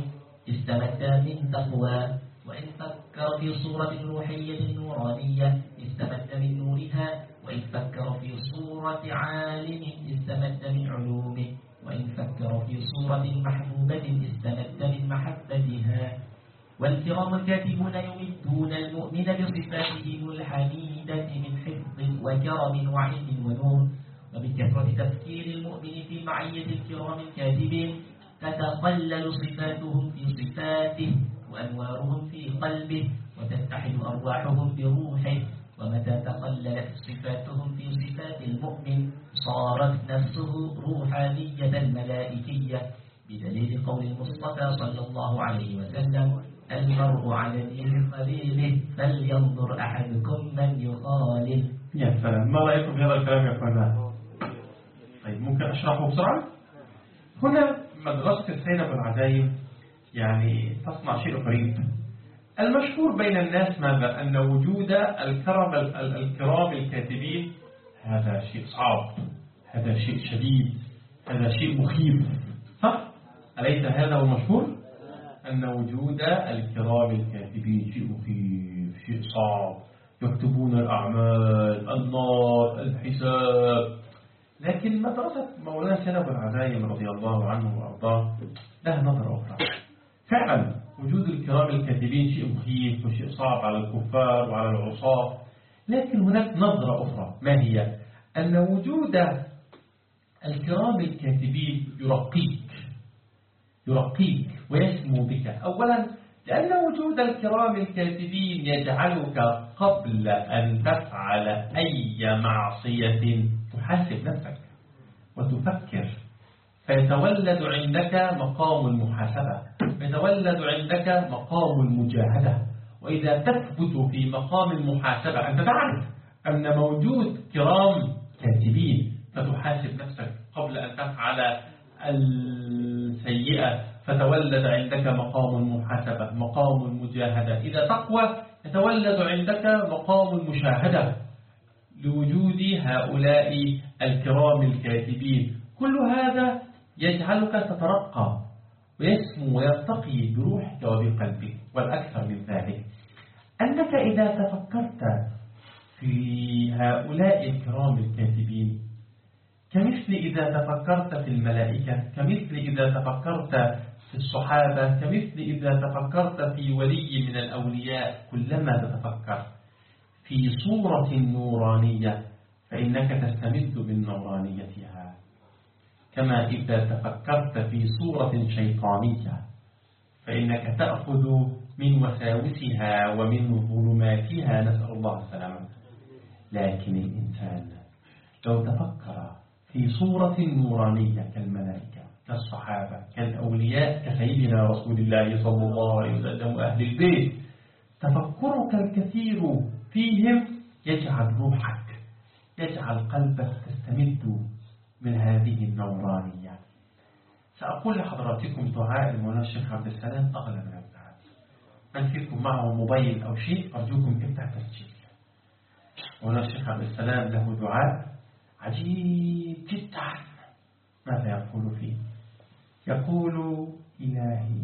Speaker 2: استمد من تقوى، وإن فكر في صورة روحية نورانية استمد من نورها، وإن فكر في صورة عالم استمد من علومه، وإن فكر في صورة محبوبة استمد من محبتها. والكرام الكاتبون يمدون المؤمن بصفاتهم الحميدة من حفظ وكرم وعلم ونور. وبكثرة تفكير المؤمن في معية الكرام الكاتبين تتقلل صفاتهم في صفاته وأنوارهم في قلبه، وتتحد أرواحهم بروحه. ومتى تقللت صفاتهم في صفات المؤمن صارت نفسه روحانية ملائكية، بدليل قول المصطفى صلى الله عليه وسلم: المرء على دين خليله فلينظر أحدكم من يخالل.
Speaker 1: يا سلام، ما رأيكم بهذا الكلام يا أخوانا؟ طيب ممكن أشرحه بسرعة؟ هنا مدرسة الزينب العجائب يعني تصنع شيء غريب. المشهور بين الناس ماذا؟ أن وجود الكرام الكاتبين هذا شيء صعب، هذا شيء شديد، هذا شيء مخيف، صح؟ أليس هذا هو مشهور؟ أن وجود الكرام الكاتبين شيء مخيف، شيء صعب، يكتبون الأعمال، النار، الحساب. لكن مدرسة مولانا زينب العجائب رضي الله عنه وأرضاه لها نظرة أخرى. فعلا وجود الكرام الكاتبين شيء مخيف وشيء صعب على الكفار وعلى العصاة، لكن هناك نظرة أخرى. ما هي؟ أن وجود الكرام الكاتبين يرقيك ويسمو بك. أولا لأن وجود الكرام الكاتبين يجعلك قبل أن تفعل أي معصية تحاسب نفسك وتفكر، فيتولد عندك مقام المحاسبة، يتولد عندك مقام المجاهدة. وإذا تثبت في مقام المحاسبة أنت تعرف أن موجود كرام كاتبين، فتحاسب نفسك قبل أن تفعل السيئة، فتولد عندك مقام المحاسبة، مقام المجاهدة. إذا تقوى يتولد عندك مقام المشاهدة لوجود هؤلاء الكرام الكاتبين. كل هذا يجعلك تترقى ويسمو ويرتقي بروحك وبقلبك. والأكثر من ذلك أنك إذا تفكرت في هؤلاء الكرام الكاتبين كمثل إذا تفكرت في الملائكة، كمثل إذا تفكرت في الصحابة، كمثل إذا تفكرت في ولي من الأولياء، كلما تتفكر في صورة نورانية فإنك تستمد من نورانيتها، كما إذا تفكرت في صورة شيطانية فإنك تأخذ من وساوسها ومن ظلماتها، نسأل الله السلامة. لكن الإنسان لو تفكر في صورة نورانية كالملائكة، كالصحابة، كالأولياء، كسيدنا رسول الله صلى الله عليه وسلم وأهل البيت، تفكرك الكثير فيهم يجعل روحك، يجعل قلبك تستمد من هذه النورانية. سأقول لحضراتكم دعاء مولانا الشيخ عبد السلام أغلى من الذهب. من فيكم معه موبايل أو شيء أرجوكم افتح تسجيل. مولانا الشيخ عبد السلام له دعاء عجيب جدا. ماذا يقول فيه؟ يقول: إلهي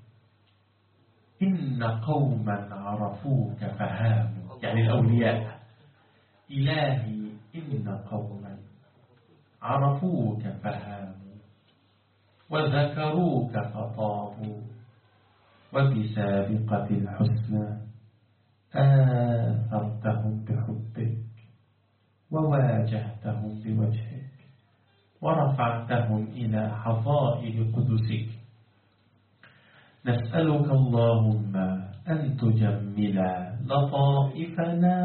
Speaker 1: إن قوما عرفوك فهاموا، يعني الأولياء. إلهي إن قوما عرفوك فهاموا وذكروك فطابوا، وبسابقة الحسنى آثرتهم بحبك وواجهتهم بوجهك ورفعتهم إلى حظائر قدسك. نسألك اللهم أن تجمل لطائفنا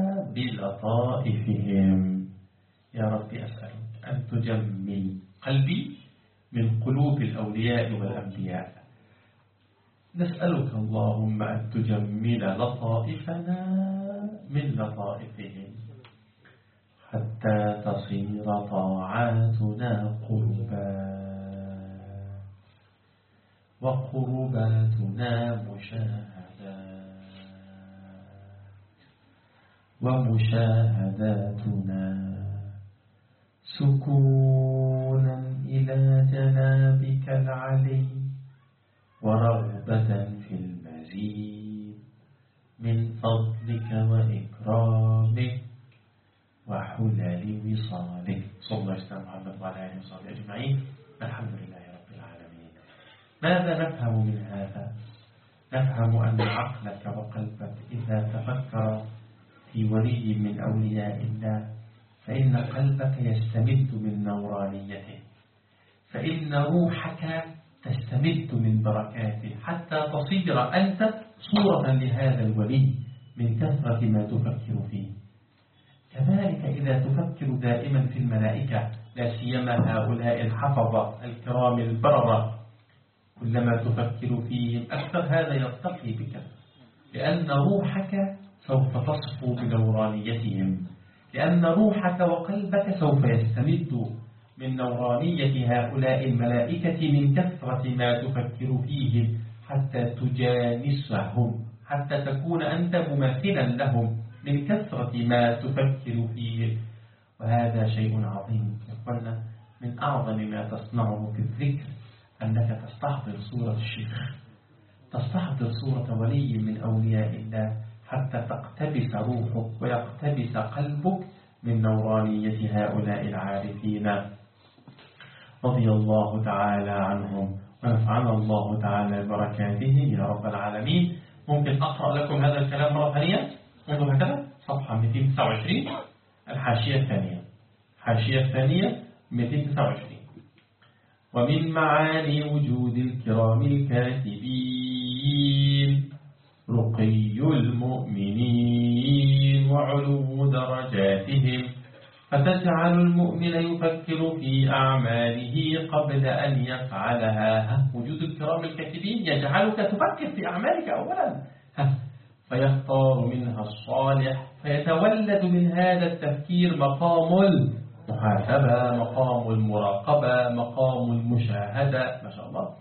Speaker 1: بلطائفهم. يا رب أسألك أن تجمل قلبي من قلوب الأولياء والأنبياء. نسألك اللهم أن تجمل لطائفنا من لطائفهم حتى تصير طاعاتنا قربا وقرباتنا ومشاهداتنا سكونا إلى جنابك العلي ورغبة في المزيد من فضلك وإكرامك وحلال وصالك. صلى الله عليه وسلم محمد وعلى آله وصحبه أجمعين. الحمد لله رب العالمين. ماذا نفهم من هذا؟ نفهم أن عقلك وقلبك إذا تفكر في ولي من أولياء الله فإن قلبك يستمد من نورانيته، فإن روحك تستمد من بركاته حتى تصير أنت صورة لهذا الولي من كثرة ما تفكر فيه. كذلك إذا تفكر دائما في الملائكة، لا سيما هؤلاء الحفظة الكرام البررة، كلما تفكر فيهم أكثر هذا يرتقي بك، لأن روحك سوف تصفو بنورانيتهم، لأن روحك وقلبك سوف يستمد من نورانية هؤلاء الملائكة من كثرة ما تفكر فيهم حتى تجانسهم، حتى تكون أنت مماثلا لهم من كثرة ما تفكر فيه. وهذا شيء عظيم يقولنا. من أعظم ما تصنعه في الذكر أنك تستحضر صورة الشيخ، تستحضر صورة ولي من أولياء الله حتى تقتبس روحك ويقتبس قلبك من نورانية هؤلاء العارفين رضي الله تعالى عنهم، ونفعنا الله تعالى بركاتهم يا رب العالمين. ممكن أقرأ لكم هذا الكلام مرة ثانية؟ انظروا هكذا صفحة 229 الحاشية الثانية، الحاشية الثانية 229. ومن معاني وجود الكرام الكاتبين رقي المؤمنين وعلو درجاتهم، فتجعل المؤمن يفكر في أعماله قبل أن يفعلها. وجود الكرام الكاتبين يجعلك تفكر في أعمالك أولا، فيختار منها الصالح، فيتولد من هذا التفكير مقام المحاسبة، مقام المراقبة، مقام المشاهدة، ما شاء الله.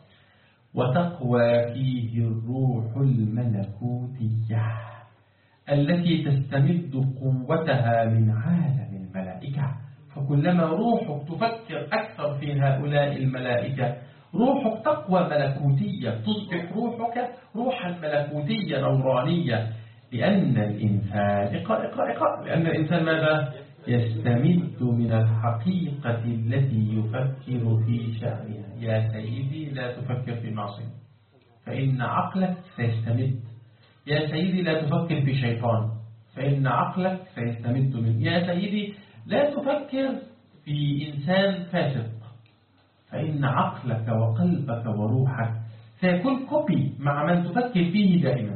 Speaker 1: وتقوى فيه الروح الملكوتية التي تستمد قوتها من عالم الملائكة. فكلما روحك تفكر أكثر في هؤلاء الملائكة روحك تقوى ملكوتية، تصبح روحك روحا ملكوتية نورانية، لأن الإنسان لأن الإنسان ماذا؟ يستمد من الحقيقة التي يفكر في شأنها. يا سيدي لا تفكر في معصية فإن عقلك سيستمد. يا سيدي لا تفكر في شيطان فإن عقلك سيستمد منه. يا سيدي لا تفكر في إنسان فاسق فإن عقلك وقلبك وروحك سيكون كوبي مع من تفكر فيه دائما.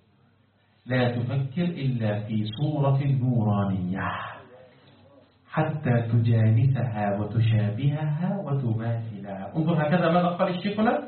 Speaker 1: لا تفكر إلا في صورة نورانية حتى تجانسها وتشابهها وتماثلها. انظر هكذا ماذا قال الشيخ هنا؟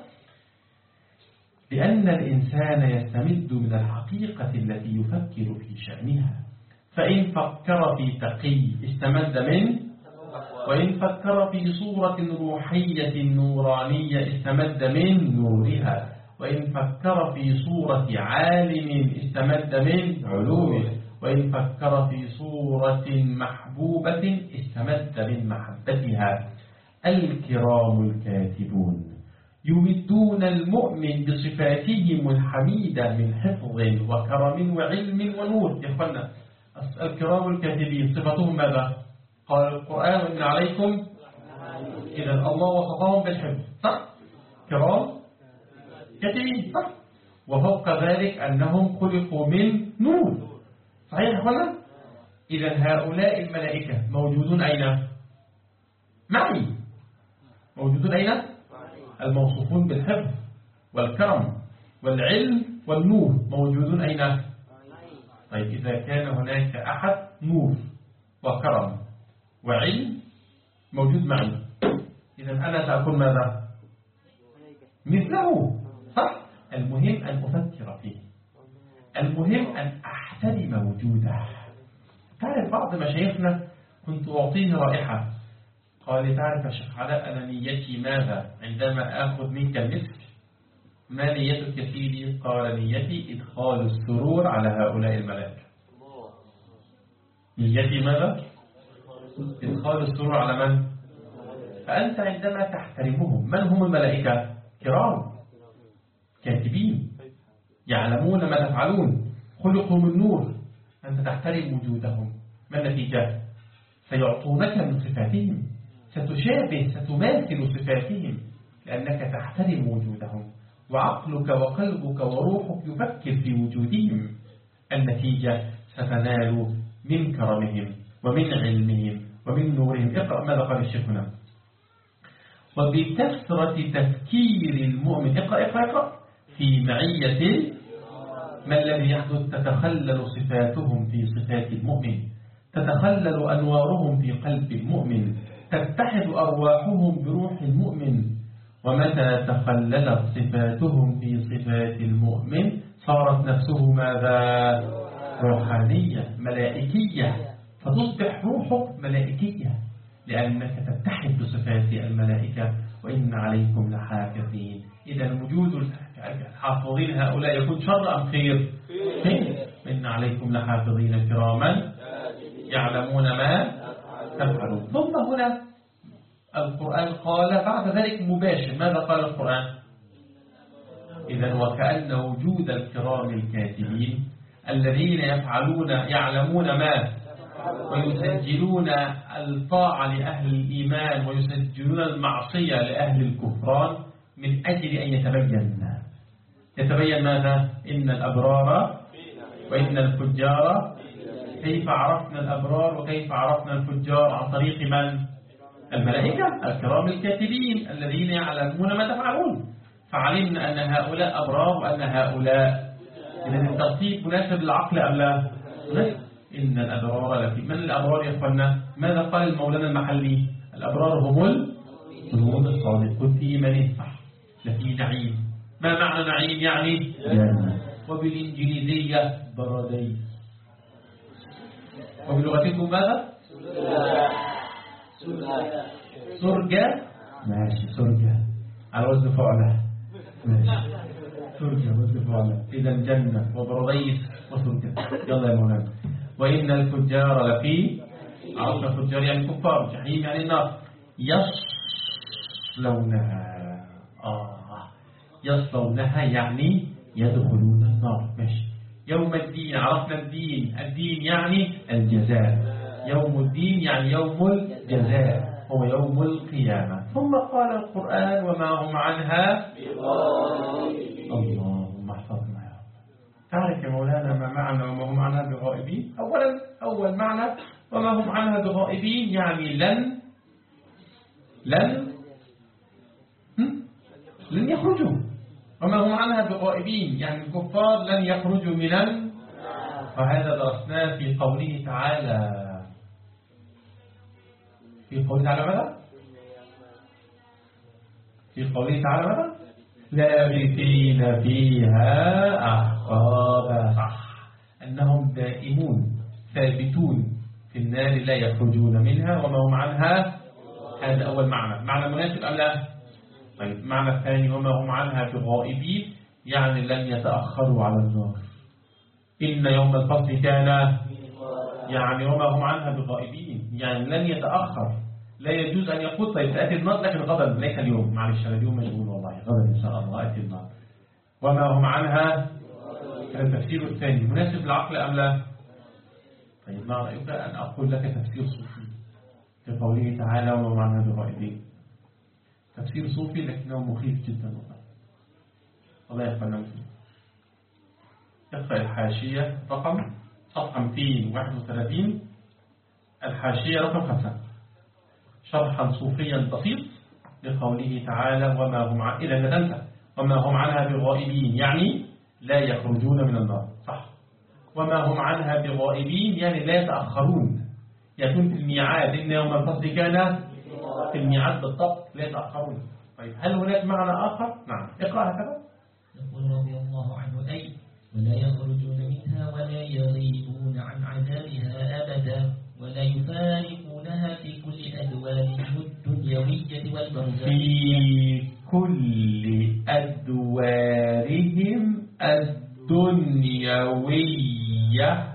Speaker 1: لأن الإنسان يستمد من الحقيقة التي يفكر في شأنها، فإن فكر في تقي استمد منه، وإن فكر في صورة روحية نورانية استمد من نورها، وإن فكر في صورة عالم استمد من علومه، وإن فكر في صورة محبوبة استمد من محبتها. الكرام الكاتبون يمدون المؤمن بصفاتهم الحميدة من حفظ وكرم وعلم ونور. يا أخوانا الكرام الكاتبين صفتهم ماذا؟ قال القرآن إن عليكم، إذا الله وصفهم بالحفظ صح؟ كرام كاتبين صح؟ وفوق ذلك أنهم خلقوا من نور صحيح يا أخوانا؟ إذا هؤلاء الملائكة موجودون أين؟ معي. موجودون أين؟ الموصوفون بالحفظ والكرم والعلم والنور موجودون أين؟ طيب إذا كان هناك أحد نور وكرم وعلم موجود معي، إذا أنا سأكون ماذا؟ مثله صح؟ المهم أن أفكر فيه، المهم أن أحترم وجوده. تعرف بعض مشايخنا كنت أعطيه رائحة، قال تعرف يا شيخ علاء أنا نيتي ماذا عندما آخذ منك المسك؟ ما نيتك سيدي؟ قال نيتي إدخال السرور على هؤلاء الملائكة. نيتي ماذا؟ إدخال السرور على من؟ فأنت عندما تحترمهم، من هم الملائكة؟ كرام كاتبين يعلمون ما تفعلون، خلقوا من نور، أنت تحترم وجودهم. ما النتيجة؟ سيعطونك من صفاتهم، ستشابه ستماثل صفاتهم لأنك تحترم وجودهم، وعقلك وقلبك وروحك يفكر في وجودهم. النتيجة ستنال من كرمهم ومن علمهم ومن نورهم. اقرأ ماذا قال الشيخ هنا. وبكثرة تفكير المؤمن، اقرأ في معية ما الذي يحدث؟ تتخلل صفاتهم في صفات المؤمن، تتخلل أنوارهم في قلب المؤمن، تتحد أرواحهم بروح المؤمن. ومتى تخللت صفاتهم في صفات المؤمن صارت نفسه ماذا؟ روحانية ملائكية، فتصبح روحك ملائكية لأنك تتحد بصفات الملائكة. وإن عليكم لحافظين. إذا وجود الحافظين هؤلاء يكون شر أم خير؟ إن عليكم لحافظين كراما يعلمون ما تفعلون. ثم هنا القرآن قال بعد ذلك مباشر، ماذا قال القرآن؟ إذا وكأن وجود الكرام الكاتبين الذين يعلمون ما ويسجلون الطاعة لأهل الإيمان ويسجلون المعصية لأهل الكفران من أجل أن يتبين ماذا؟ إن الأبرار وإن الفجار. كيف عرفنا الأبرار وكيف عرفنا الفجار؟ عن طريق من؟ الملائكة الكرام الكاتبين الذين يعلمون ما تفعلون، فعلمنا أن هؤلاء أبرار وأن هؤلاء. إذن الترتيب مناسب للعقل أم لا؟ إن الأبرار لفي. من الأبرار يا أخوانا؟ ماذا قال المولانا المحلي؟ الأبرار هم الصادقون في إيمانهم لفي نعيم. ما معنى نعيم؟ يعني جنة، وبالإنجليزية بارادايس، وبلغتكم ماذا؟ سرجة. ماشي سرجة على وزن فعلة. ماشي سرجة وزن فعلة. إذا جنة وبارادايس وسرجة. يلا يا مولانا. وإن الفجار لفي. عرفنا الفجار يعني كفار، جحيم يعني النار. يصلونها يعني يدخلون النار. ماشي. يوم الدين، عرفنا الدين يعني الجزاء. يوم الدين يعني يوم الجزاء، هو يوم القيامة. ثم قال القرآن وما هم عنها بغائبين. اللهم احفظنا يا رب. تعرف يا مولانا ما معنى وما هم عنها بغائبين؟ أول معنى وما هم عنها بغائبين يعني لن يخرجوا. وما هم عنها بغائبين يعني الكفار لن يخرجوا من. فهذا درسناه في قوله تعالى. ماذا؟ في قوله تعالى ماذا؟ لابثين فيها أحقابا. صح، أنهم دائمون ثابتون في النار لا يخرجون منها وما هم عنها. هذا أول معنى مناسب أم لا؟ طيب معنى الثاني وما هم عنها بغائبين يعني لن يتأخروا على النار. إن يوم الفصل كان يعني وما هم عنها بغائبين يعني لن يتأخر. لا يجوز أن يقول طيب تأتي النار لكن غدا ليس اليوم، معلش أنا اليوم مشغول والله، غدا إن شاء الله أتي النار. وما هم عنها. التفسير الثاني مناسب للعقل أم لا؟ طيب ما رأيك أن أقول لك تفسير صوفي في قوله تعالى وما هم عنها بغائبين؟ تفسير صوفي لكنه مخيف جدا والله يقبلنا فيه. اقرأ الحاشية رقم صفحة 231 الحاشية رقم 5 شرحا صوفيا بسيط لقوله تعالى وما هم إذا ندمت وما هم عنها بغائبين يعني لا يخرجون من النار. صح. وما هم عنها بغائبين يعني لا يتأخرون، يكون في الميعاد. إن يوم الفصل كان في الميعاد بالضبط لا يتأخرون. طيب هل هناك معنى آخر؟ نعم اقرأ هكذا.
Speaker 2: يقول رضي الله عنه أي ولا يخرجون منها ولا يغيبون عن عذابها أبدا ولا يفارقونها في كل أدوارهم الدنيوية والبرزخية.
Speaker 1: في كل أدوارهم الدنيوية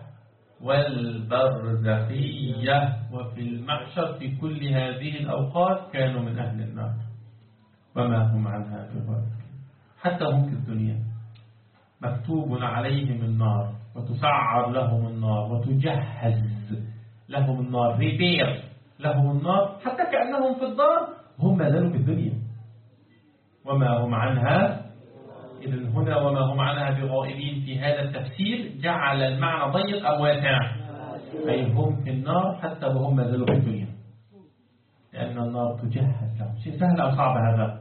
Speaker 1: والبرزخية وفي المحشر في كل هذه الأوقات كانوا من أهل النار وما هم عنها بغائبين. حتى هم في الدنيا مكتوب عليهم النار وتسعر لهم النار وتجهز لهم النار، ريبير لهم النار، حتى كأنهم في الدار هم ما زالوا في الدنيا وما هم عنها. إذن هنا وما هم عنها بغائبين في هذا التفسير جعل المعنى ضيق أو واسع، أي هم في النار حتى وهم ما زالوا في الدنيا، لأن النار تجهز لهم. شيء سهل أو صعب هذا؟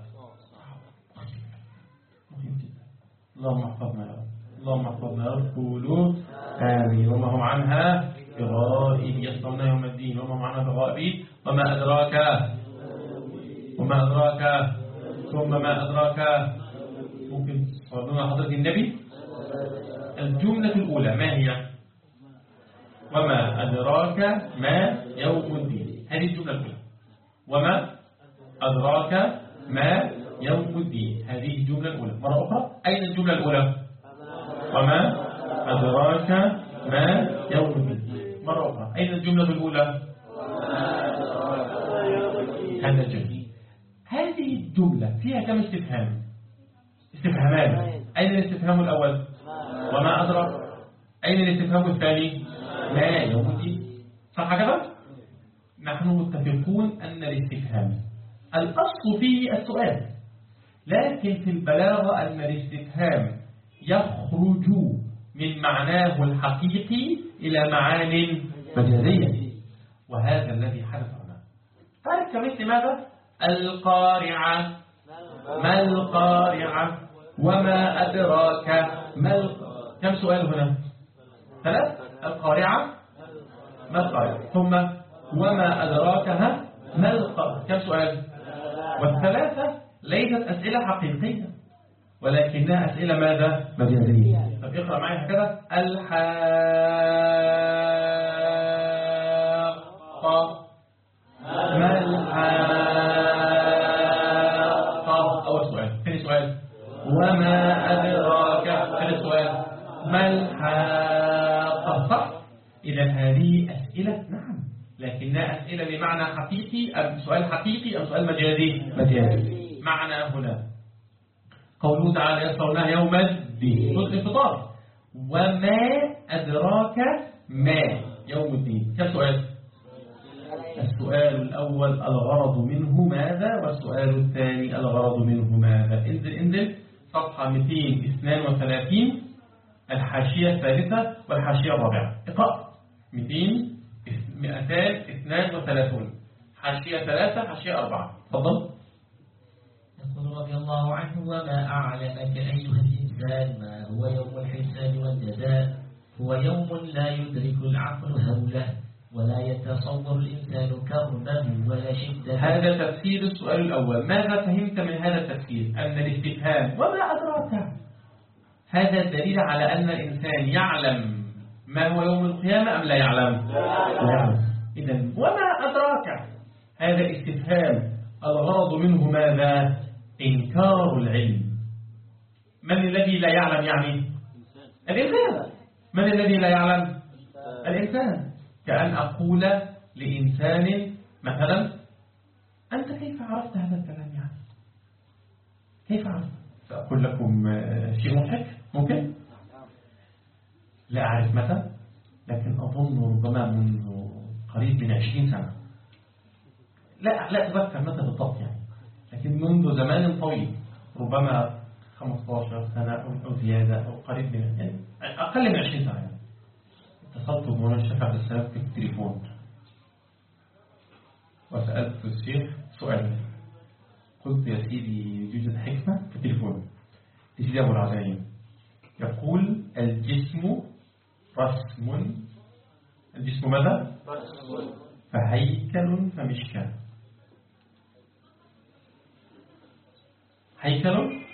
Speaker 1: مهم جدا. اللهم احفظنا يا رب، اللهم احفظنا يا رب. قولوا آمين. وما هم عنها بغائب يصلون يوم الدين وما هم عنها بغائبين. وما أدراك ثم ما أدراك. ممكن صلونا حضرة النبي. الجملة الأولى ما هي؟ وما أدراك ما يوم الدين. هذه الجملة الأولى. وما أدراك ما يوم الدين. هذه الجملة الأولى. مرة أخرى، أين الجملة الأولى؟ وما أدراك ما يوم الدين. مرة أخرى، أين الجملة الأولى؟ هذا جميل. هذه الجملة فيها كم استفهام؟ استفهامان. أين الاستفهام الأول؟ وما أدراك. أين الاستفهام الثاني؟ ما يوم الدين. صح كده؟ نحن متفقون أن الاستفهام الأصل فيه السؤال، لكن في البلاغة أن الاستفهام يخرج من معناه الحقيقي إلى معان مجازية، وهذا الذي حدث هنا. تعرف كمثل ماذا؟ القارعة. ما القارعة؟ وما أدراك ما القارعة. كم سؤال هنا؟ 3. القارعة، ما القارعة، ثم وما أدراكها ما القارعة. كم سؤال؟ والثلاثة ليست أسئلة حقيقية ولكنها أسئلة ماذا؟ مجازية. طب اقرأ معي هكذا. الحاقة. ما الحاقة؟ أول سؤال. ثاني سؤال وما أدراك. ثالث سؤال ما الحاقة. صح؟ إذا هذه أسئلة نعم، لكنها أسئلة بمعنى حقيقي أم سؤال حقيقي أم سؤال مجازي؟ مجازي. معنى هنا قوله تعالى يصلونها يوم الدين الانفطار. وما أدراك ما يوم الدين. كم سؤال؟ السؤال الأول الغرض منه ماذا، والسؤال الثاني الغرض منه ماذا. انزل صفحة 232 الحاشية الثالثة والحاشية الرابعة. اقرأ 232 حاشية 3 حاشية 4. تفضل.
Speaker 2: يقول رضي الله عنه وما أعلمك أيها الإنسان ما هو يوم الحساب والجزاء. هو يوم لا يدرك العقل هوله ولا يتصور الإنسان كربه ولا شدة. هذا تفسير السؤال الأول. ماذا فهمت من هذا التفسير؟ أن الاستفهام وما أدراك هذا الدليل على أن الإنسان يعلم ما هو يوم القيامة أم لا يعلم؟ لا. إذن وما أدراك هذا استفهام الغرض منه ماذا؟ إنكار العلم. من الذي لا يعلم يعني؟ الإنسان. من الذي لا يعلم؟ الإنسان. كأن أقول لإنسان مثلا أنت كيف عرفت هذا الكلام يعني؟ كيف عرفت؟ سأقول لكم شيء مضحك ممكن؟ لا أعرف متى، لكن أظن ربما منذ قريب من 20 سنة. لا أتذكر متى بالضبط يعني، لكن منذ زمان طويل، ربما 15 سنة أو زيادة أو قريب من يعني أقل من 20 سنة يعني. اتصلت بمولانا الشيخ عبد السلام في التليفون وسألت الشيخ سؤال. قلت يا سيدي يوجد حكمة في التليفون. سيدي أبو العزايم يقول الجسم رسم. الجسم ماذا؟ فهيكل فمشكل. هيكل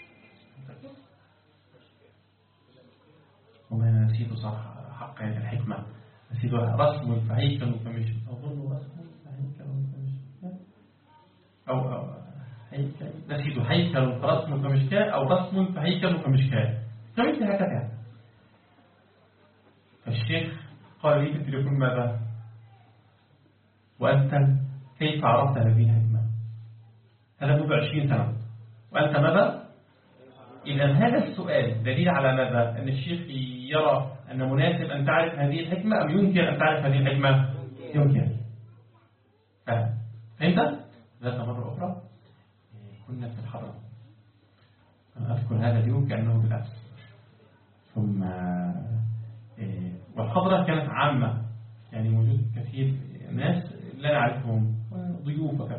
Speaker 2: وما نسيت صراحة حق الحكمة، نسيت رسم فهيكل فمشكل. أظن رسم فهيكل فمشكل أو هيكل، نسيت هيكل فرسم فمشكل أو رسم فهيكل فمشكل. فمثل هكذا. فالشيخ قال لي في التليفون ماذا؟ وأنت كيف عرفت هذه الحكمة؟ هذا منذ 20 سنة. وأنت ماذا؟
Speaker 1: إذا هذا السؤال دليل على ماذا؟ أن الشيخ يرى أن مناسب أن تعرف هذه الحكمة أم ينكر أن تعرف هذه الحكمة؟ ينكر. فهمت؟ ذات مرة أخرى كنا في الحرم، أنا أذكر هذا اليوم كأنه بالأمس، ثم والحضرة كانت عامة، يعني موجود كثير ناس لا نعرفهم، ضيوف وكذا.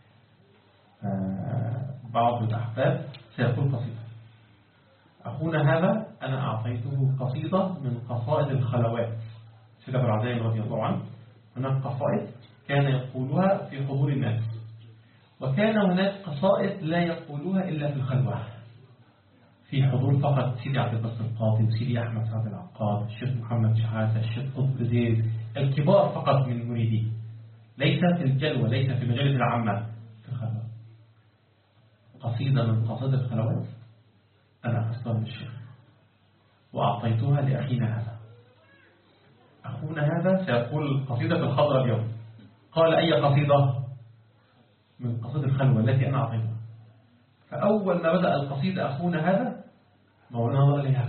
Speaker 1: بعض الأحباب سيقول قصيدة. أخونا هذا أنا أعطيته قصيدة من قصائد الخلوات، سيدة أبو العزائم رضي الله عنه. هناك قصائد كان يقولها في حضور الناس، وكان هناك قصائد لا يقولوها إلا في الخلوة، في حضور فقط سيدي عبد الباسط القاضي وسيدي أحمد سعد العقاد، الشيخ محمد شحاتة، الشيخ قطب زيد، الكبار فقط من المريدين، ليس في الجلوة، ليس في مجالس العامة، في الخلوة. قصيدة من قصائد الخلوات أنا أخذتها من الشيخ وأعطيتها لأخينا هذا. أخونا هذا سيقول القصيدة في الحضرة اليوم. قال أي قصيدة؟ من قصيدة الخلوة التي أنا أعطيتها. فأول ما بدأ القصيدة أخونا هذا مولانا نظر لي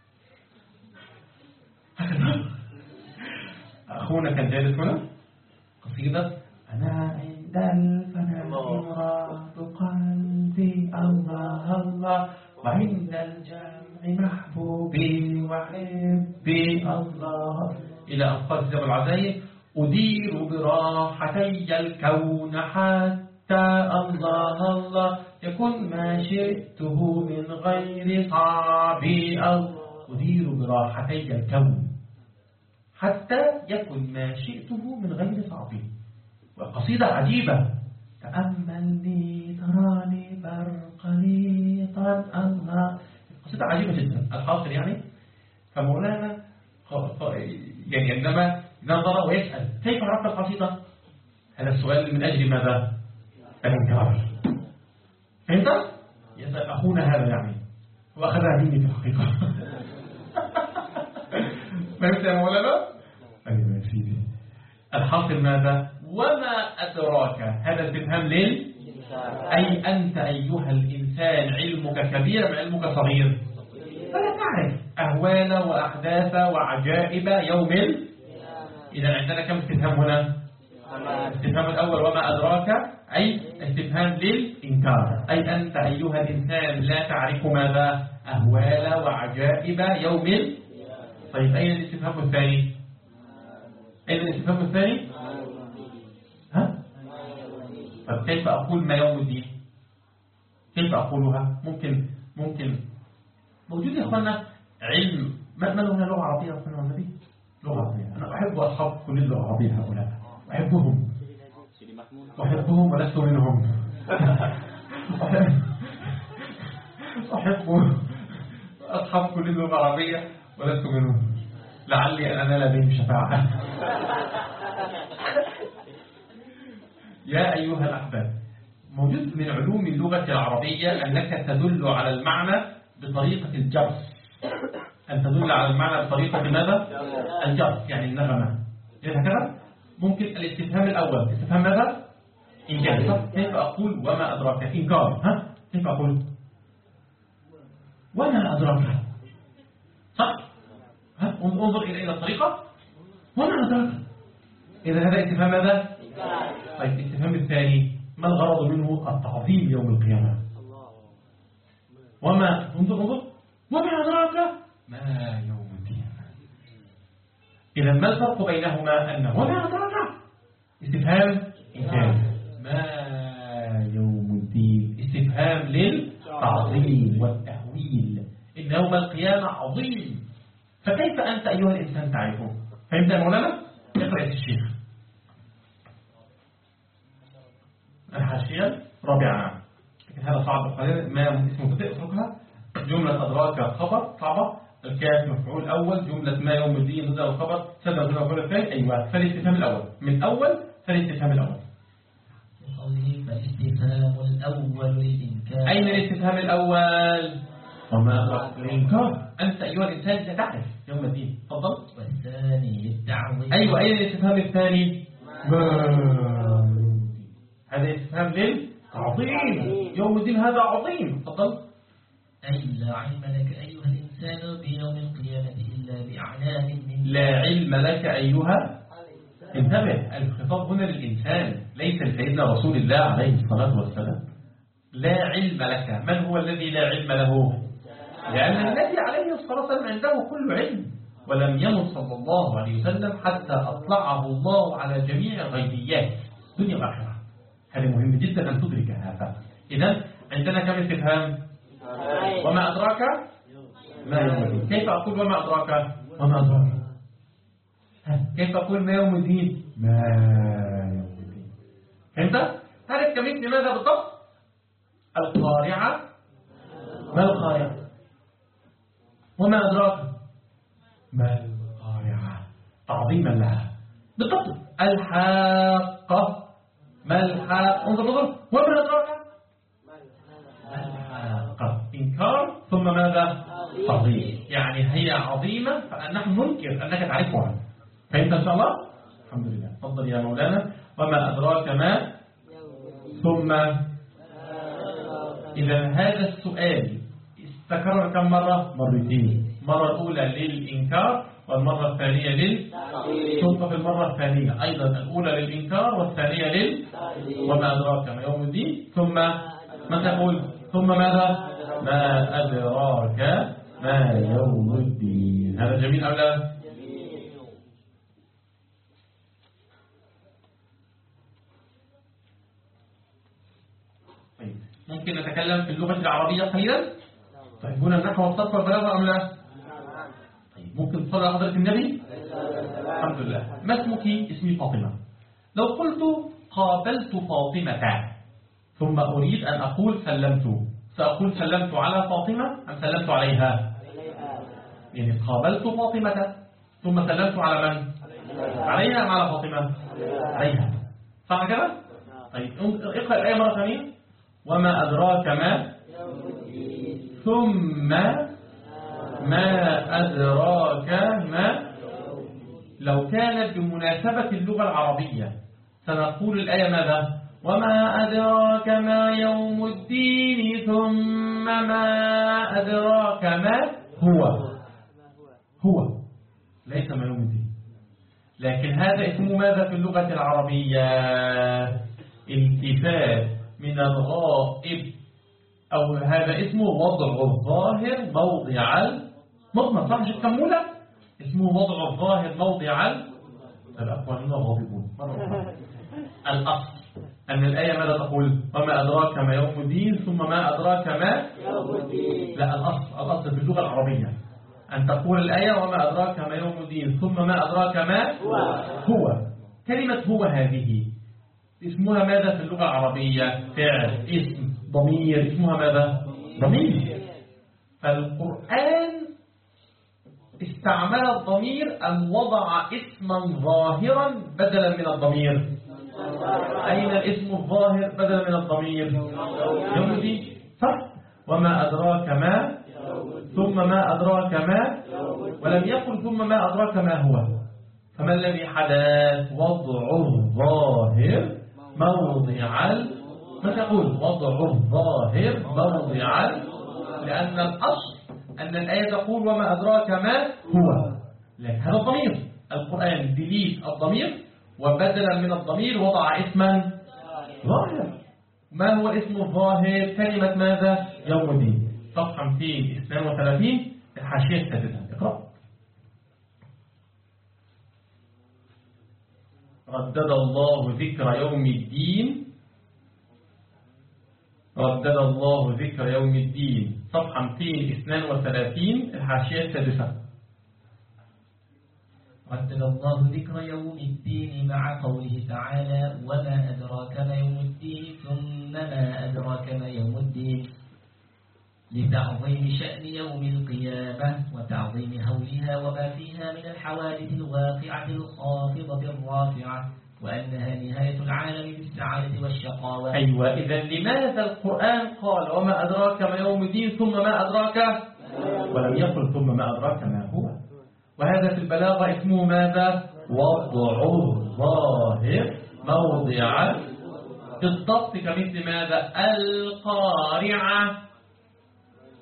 Speaker 1: هكذا. أخونا كان جالس هنا. قصيدة أنا عند الفناء مراد قلبي الله الله، وعند الجمع محبوبي وحبي الله، إلى أن قال سيدة أبو العزائم أدير براحتي الكون حتى الله الله يكن ما شئته من غير صعب. أدير براحتي الكون حتى يكن ما شئته من غير صعب. وقصيدة عجيبة. تأملني تراني برقليطا الله. قصيدة عجيبة جدا. الحاصل يعني فمولانا يعني عندما نظر ويسأل كيف عرفت القصيدة؟ هذا السؤال من أجل ماذا؟ الإنكار. فهمت؟ يسأل أخونا هذا يعني وأخذها مني في الحقيقة. فهمت يا مولانا؟ أيوة يا سيدي. الحاصل ماذا؟ وما أدراك. هذا استفهام ليه؟ أي أنت أيها الإنسان علمك كبير أم علمك صغير؟ فلا تعرف أهوال وأحداث وعجائب يوم. إذا عندنا كم استفهام هنا؟ الاستفهام الأول وما أدراك أي استفهام للإنكار، أي أنت أيها الإنسان لا تعرف ماذا؟ أهوال وعجائب يوم. طيب أين الاستفهام الثاني؟ أين الاستفهام الثاني؟ ها؟ طيب كيف أقول ما يوم الدين؟ كيف أقولها؟ ممكن موجود يا أخوانا علم ما هنا لغة عربية يا أخوانا والنبي؟ لغة عربية. أنا أحب أصحاب كل اللغة العربية هؤلاء، أحبهم ولست منهم. أحب أصحاب كل اللغة العربية ولست منهم، لعلي أن أنال بهم شفاعة. يا أيها الأحباب، موجود من علوم اللغة العربية أنك تدل على المعنى بطريقة الجر. أن تدل على المعنى بطريقة ماذا؟ الجر، يعني النغمة. هكذا ممكن الاستفهام الأول استفهام ماذا؟ إنكار. كيف أقول وما أدراك؟ إنكار. ها؟ كيف أقول وما أدراك؟ صح؟ ها؟ انظر إلى الطريقة. وما أدراك. إذا هذا استفهام ماذا؟ طيب الاستفهام الثاني ما الغرض منه؟ التعظيم يوم القيامة. وما انظر وما أدراك ما يوم الدين. إذا ما الفرق بينهما؟ أن وما أدراك استفهام إنكار، ما يوم الدين استفهام للتعظيم والتهويل. إن يوم القيامة عظيم، فكيف أنت أيها الإنسان تعرفه؟ فهمت يا مولانا؟ اقرأ يا الشيخ. الحاشية رابعا، لكن هذا صعب قليلا، ما اسمه اتركها. جملة أدراك خبر صعبة، الكاف مفعول أول، جملة ما يوم الدين مبتدأ الخبر، سبب المفعول الثاني. أيوة، فالاستفهام الأول من أول فالاستفهام الأول.
Speaker 2: فالاستفهام الأول للإنكار.
Speaker 1: أين الاستفهام الأول؟ وما أدراك الإنكار. أنت أيها الإنسان لا تعرف يوم الدين. تفضل.
Speaker 2: والثاني للتعظيم.
Speaker 1: أيوة، أين الاستفهام الثاني؟ هذا استفهام للتعظيم. يوم الدين هذا عظيم. تفضل.
Speaker 2: أي لا علم لك أيها الإنسان بيوم القيامة إلا بإعلام من
Speaker 1: لا علم لك أيها، انتبه، الخطاب هنا للإنسان ليس لسيدنا رسول الله عليه الصلاة والسلام. لا علم لك، من هو الذي لا علم له؟ لأن النبي عليه الصلاة والسلام عنده كل علم، ولم يمت صلى الله عليه وسلم حتى أطلعه الله على جميع الغيبيات دنيا وآخرة. هذا مهم جدا أن تدرك هذا. إذن عندنا كم استفهام؟ وما أدراك ما يوم الدين. كيف أقول وما أدراك؟ وما أدراك. كيف أقول ما يوم الدين؟ ما يوم الدين. فهمت؟ هذا كمثل ماذا بالضبط؟ القارعة. ما القارعة؟ وما أدراك؟ ما القارعة؟ تعظيما لها بالضبط. الحاقة. ما الحاقة؟ انظر وما أدراك؟ ما الحاقة؟ إنكار ثم ماذا؟ تعظيم. يعني هي عظيمة فنحن ننكر أنك تعرفها. فهمت إن شاء الله؟ الحمد لله. تفضل يا مولانا. وما أدراك ما ثم. إذا هذا السؤال استكرر كم مرة؟ مرتين. المرة الأولى للإنكار والمرة الثانية ثم في المرة الثانية أيضا الأولى للإنكار والثانية وما أدراك ما يوم الدين. ثم ما تقول؟ ثم ماذا؟ ما أدراك ما يوم الدين. هذا جميل أو لا؟ طيب ممكن نتكلم في اللغة العربية قليلا؟ طيب هنا النحو والصرف والبلاغة أم لا؟ طيب ممكن تصلي على حضرة النبي؟ الحمد لله. ما اسمك؟ اسمي فاطمة. لو قلت قابلت فاطمة ثم أريد أن أقول سلمت، سأقول سلمت على فاطمة أم سلمت عليها؟ يعني قابلت فاطمة ثم سلمت على من؟ عليها أم على فاطمة؟ عليها. صح كده؟ طيب اقرأ الآية مرة ثانية. وما أدراك ما ثم ما أدراك ما. لو كانت بمناسبة اللغة العربية سنقول الآية ماذا؟ وما أدراك ما يوم الدين ثم ما أدراك ما هو ليس ما يوم الدين. لكن هذا اسمه ماذا في اللغة العربية؟ التفات من الغائب، أو هذا اسمه وضع الظاهر موضع المضمر. صح مش الكمولة؟ اسمه وضع الظاهر موضع الأقوالين غاضبون. الأصل أن الآية ماذا تقول؟ وما أدراك ما يوم الدين ثم ما أدراك ما يوم الدين. لا، الأصل في اللغة العربية أن تقول الآية وما أدراك ما يوم الدين ثم ما أدراك ما هو. كلمة هو هذه اسمها ماذا في اللغة العربية؟ فعل، اسم، ضمير. اسمها ماذا؟ ضمير. فالقرآن استعمل الضمير أم وضع اسما ظاهرا بدلا من الضمير؟ أين الاسم الظاهر بدلا من الضمير؟ يوم الدين. صح. وما أدراك ما ثم ما أدراك ما، ولم يقل ثم ما أدراك ما هو. فما الذي حدث؟ وضع الظاهر موضع ما تقول؟ وضع الظاهر موضع، لأن الأصل أن الآية تقول وما أدراك ما هو، لكن هذا الضمير. القرآن دليل الضمير وبدلا من الضمير وضع اسما ظاهر. ما هو الاسم الظاهر؟ كلمة ماذا؟ يوم الدين. صفحة 232 الحاشية السادسة. اقرأ. ردد الله ذكر يوم الدين. ردد الله ذكر يوم الدين. صفحة 232 الحاشية السادسة.
Speaker 2: ردد الله ذكر يوم الدين مع قوله تعالى وما أدراك ما يوم الدين ثم ما أدراك ما يوم الدين، لتعظيم شأن يوم القيامة وتعظيم هولها وما فيها من الحوادث الواقعة الخافضة الرافعة، وأنها نهاية العالم بالسعادة والشقاوة.
Speaker 1: أيوة. إذا لماذا القرآن قال وما أدراك ما يوم الدين ثم ما أدراك، ولم يقل ثم ما أدراك ما هو؟ وهذا في البلاغة اسمه ماذا؟ وضع الظاهر موضع، بالضبط كمثل ماذا؟ القارعة.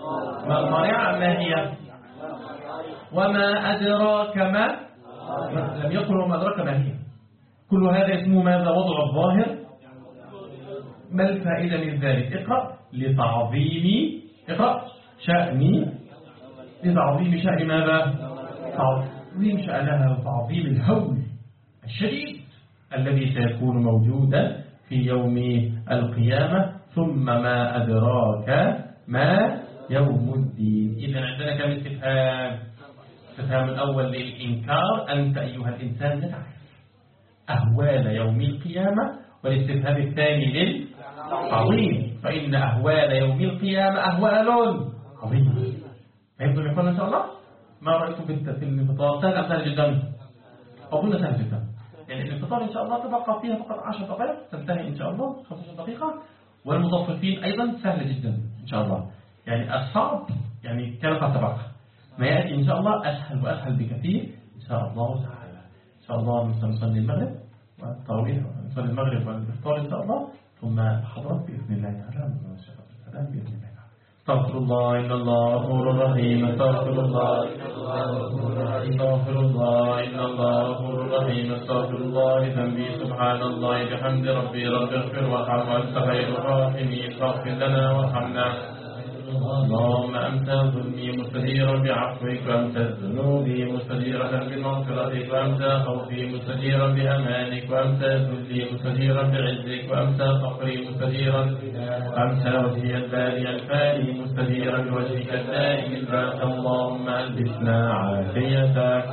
Speaker 1: ما القارعة ما هي؟ وما أدراك ما لم يقل وما أدراك ما هي. كل هذا اسمه ماذا؟ وضع الظاهر. ما الفائدة من ذلك؟ اقرأ لتعظيم شأن لتعظيم شأن ماذا؟ تعظيم شأنها وتعظيم الهول الشديد الذي سيكون موجودا في يوم القيامة. ثم ما أدراك ما يوم الدين. إذا عندنا كم استفهام؟ الاستفهام الأول للإنكار، أنت أيها الإنسان لا تعرف أهوال يوم القيامة. والاستفهام الثاني للتعظيم، فإن أهوال يوم القيامة أهوال عظيمة. فهمتم يا إخوانا إن شاء الله؟ ما رأيكم في الانفطار؟ سهل جدا، أظن سهل جدا. يعني الانفطار إن شاء الله تبقى فيها فقط 10 دقائق تنتهي إن شاء الله 15 دقيقة. والمطففين أيضا سهل جدا إن شاء الله. يعني الصعب يعني كان قد تبقى، ما يأتي إن شاء الله أسهل وأسهل بكثير إن شاء الله تعالى. إن شاء الله نصلي المغرب والتراويح، نصلي المغرب والإفطار إن شاء الله، ثم حضرت بإذن الله تعالى السلام بإذن الله. استغفر الله إن الله غفور رحيم. استغفر الله إن الله غفور رحيم. استغفر الله إن الله غفور رحيم. استغفر الله ذنبي سبحان الله بحمد ربي رب اغفر وارحم وأنت خير الراحمين. فاغفر لنا وارحمنا. اللهم أنت ظلمي مستديرا بعفوك، وأنت ذنوبي مستديرة بمغفرتك، وأنت خوفي مستديرا بأمانك، وأنت ذلي مستديرا بعزك، وأنت فقري مستديرا، وأنت وجهي الباري الفاني مستديرا بوجهك الدائم الباقي. اللهم ألبسنا عافيتك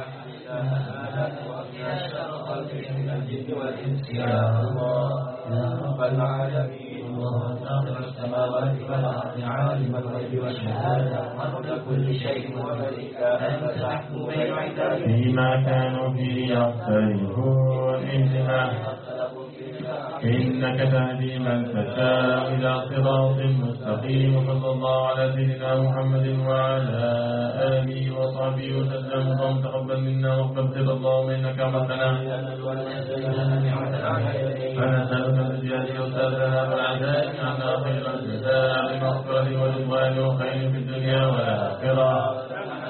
Speaker 1: يا الله يا رب العالمين. الله فاطر السماوات والأرض عالم الغيب والشهادة رب كل شيء ومليكا، أنت تحكم بين عبادك فيما كانوا فيه يختلفون. إنك تهدي من تشاء إلى صراط مستقيم. صلى الله على سيدنا محمد وعلى آله وصحبه وسلم. اللهم تقبل منا واغفر اللهم إنك أمرتنا فنسألك الزيادة والسلام والعزاء عنا خير الجزاء بمغفرة ورضوان وخير في الدنيا والآخرة.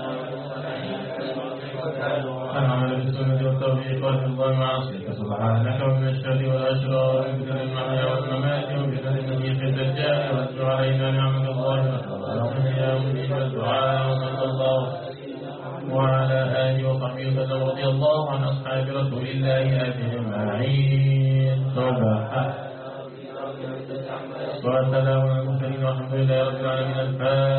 Speaker 1: العمل بالسنة والتوفيق والحفظ والمعاصي. سبحانك ومن الشر والأشرار وفتن المحيا والممات وفتن المسيح الدجال. واتل علينا نعمة الله وتوفيقه يا مجيب الدعاء. وصلى الله وعلى آله وصحبه وسلم. رضي الله عن أصحاب رسول الله أجمعين. والسلام على المرسلين والحمد لله رب العالمين. الفاتحة.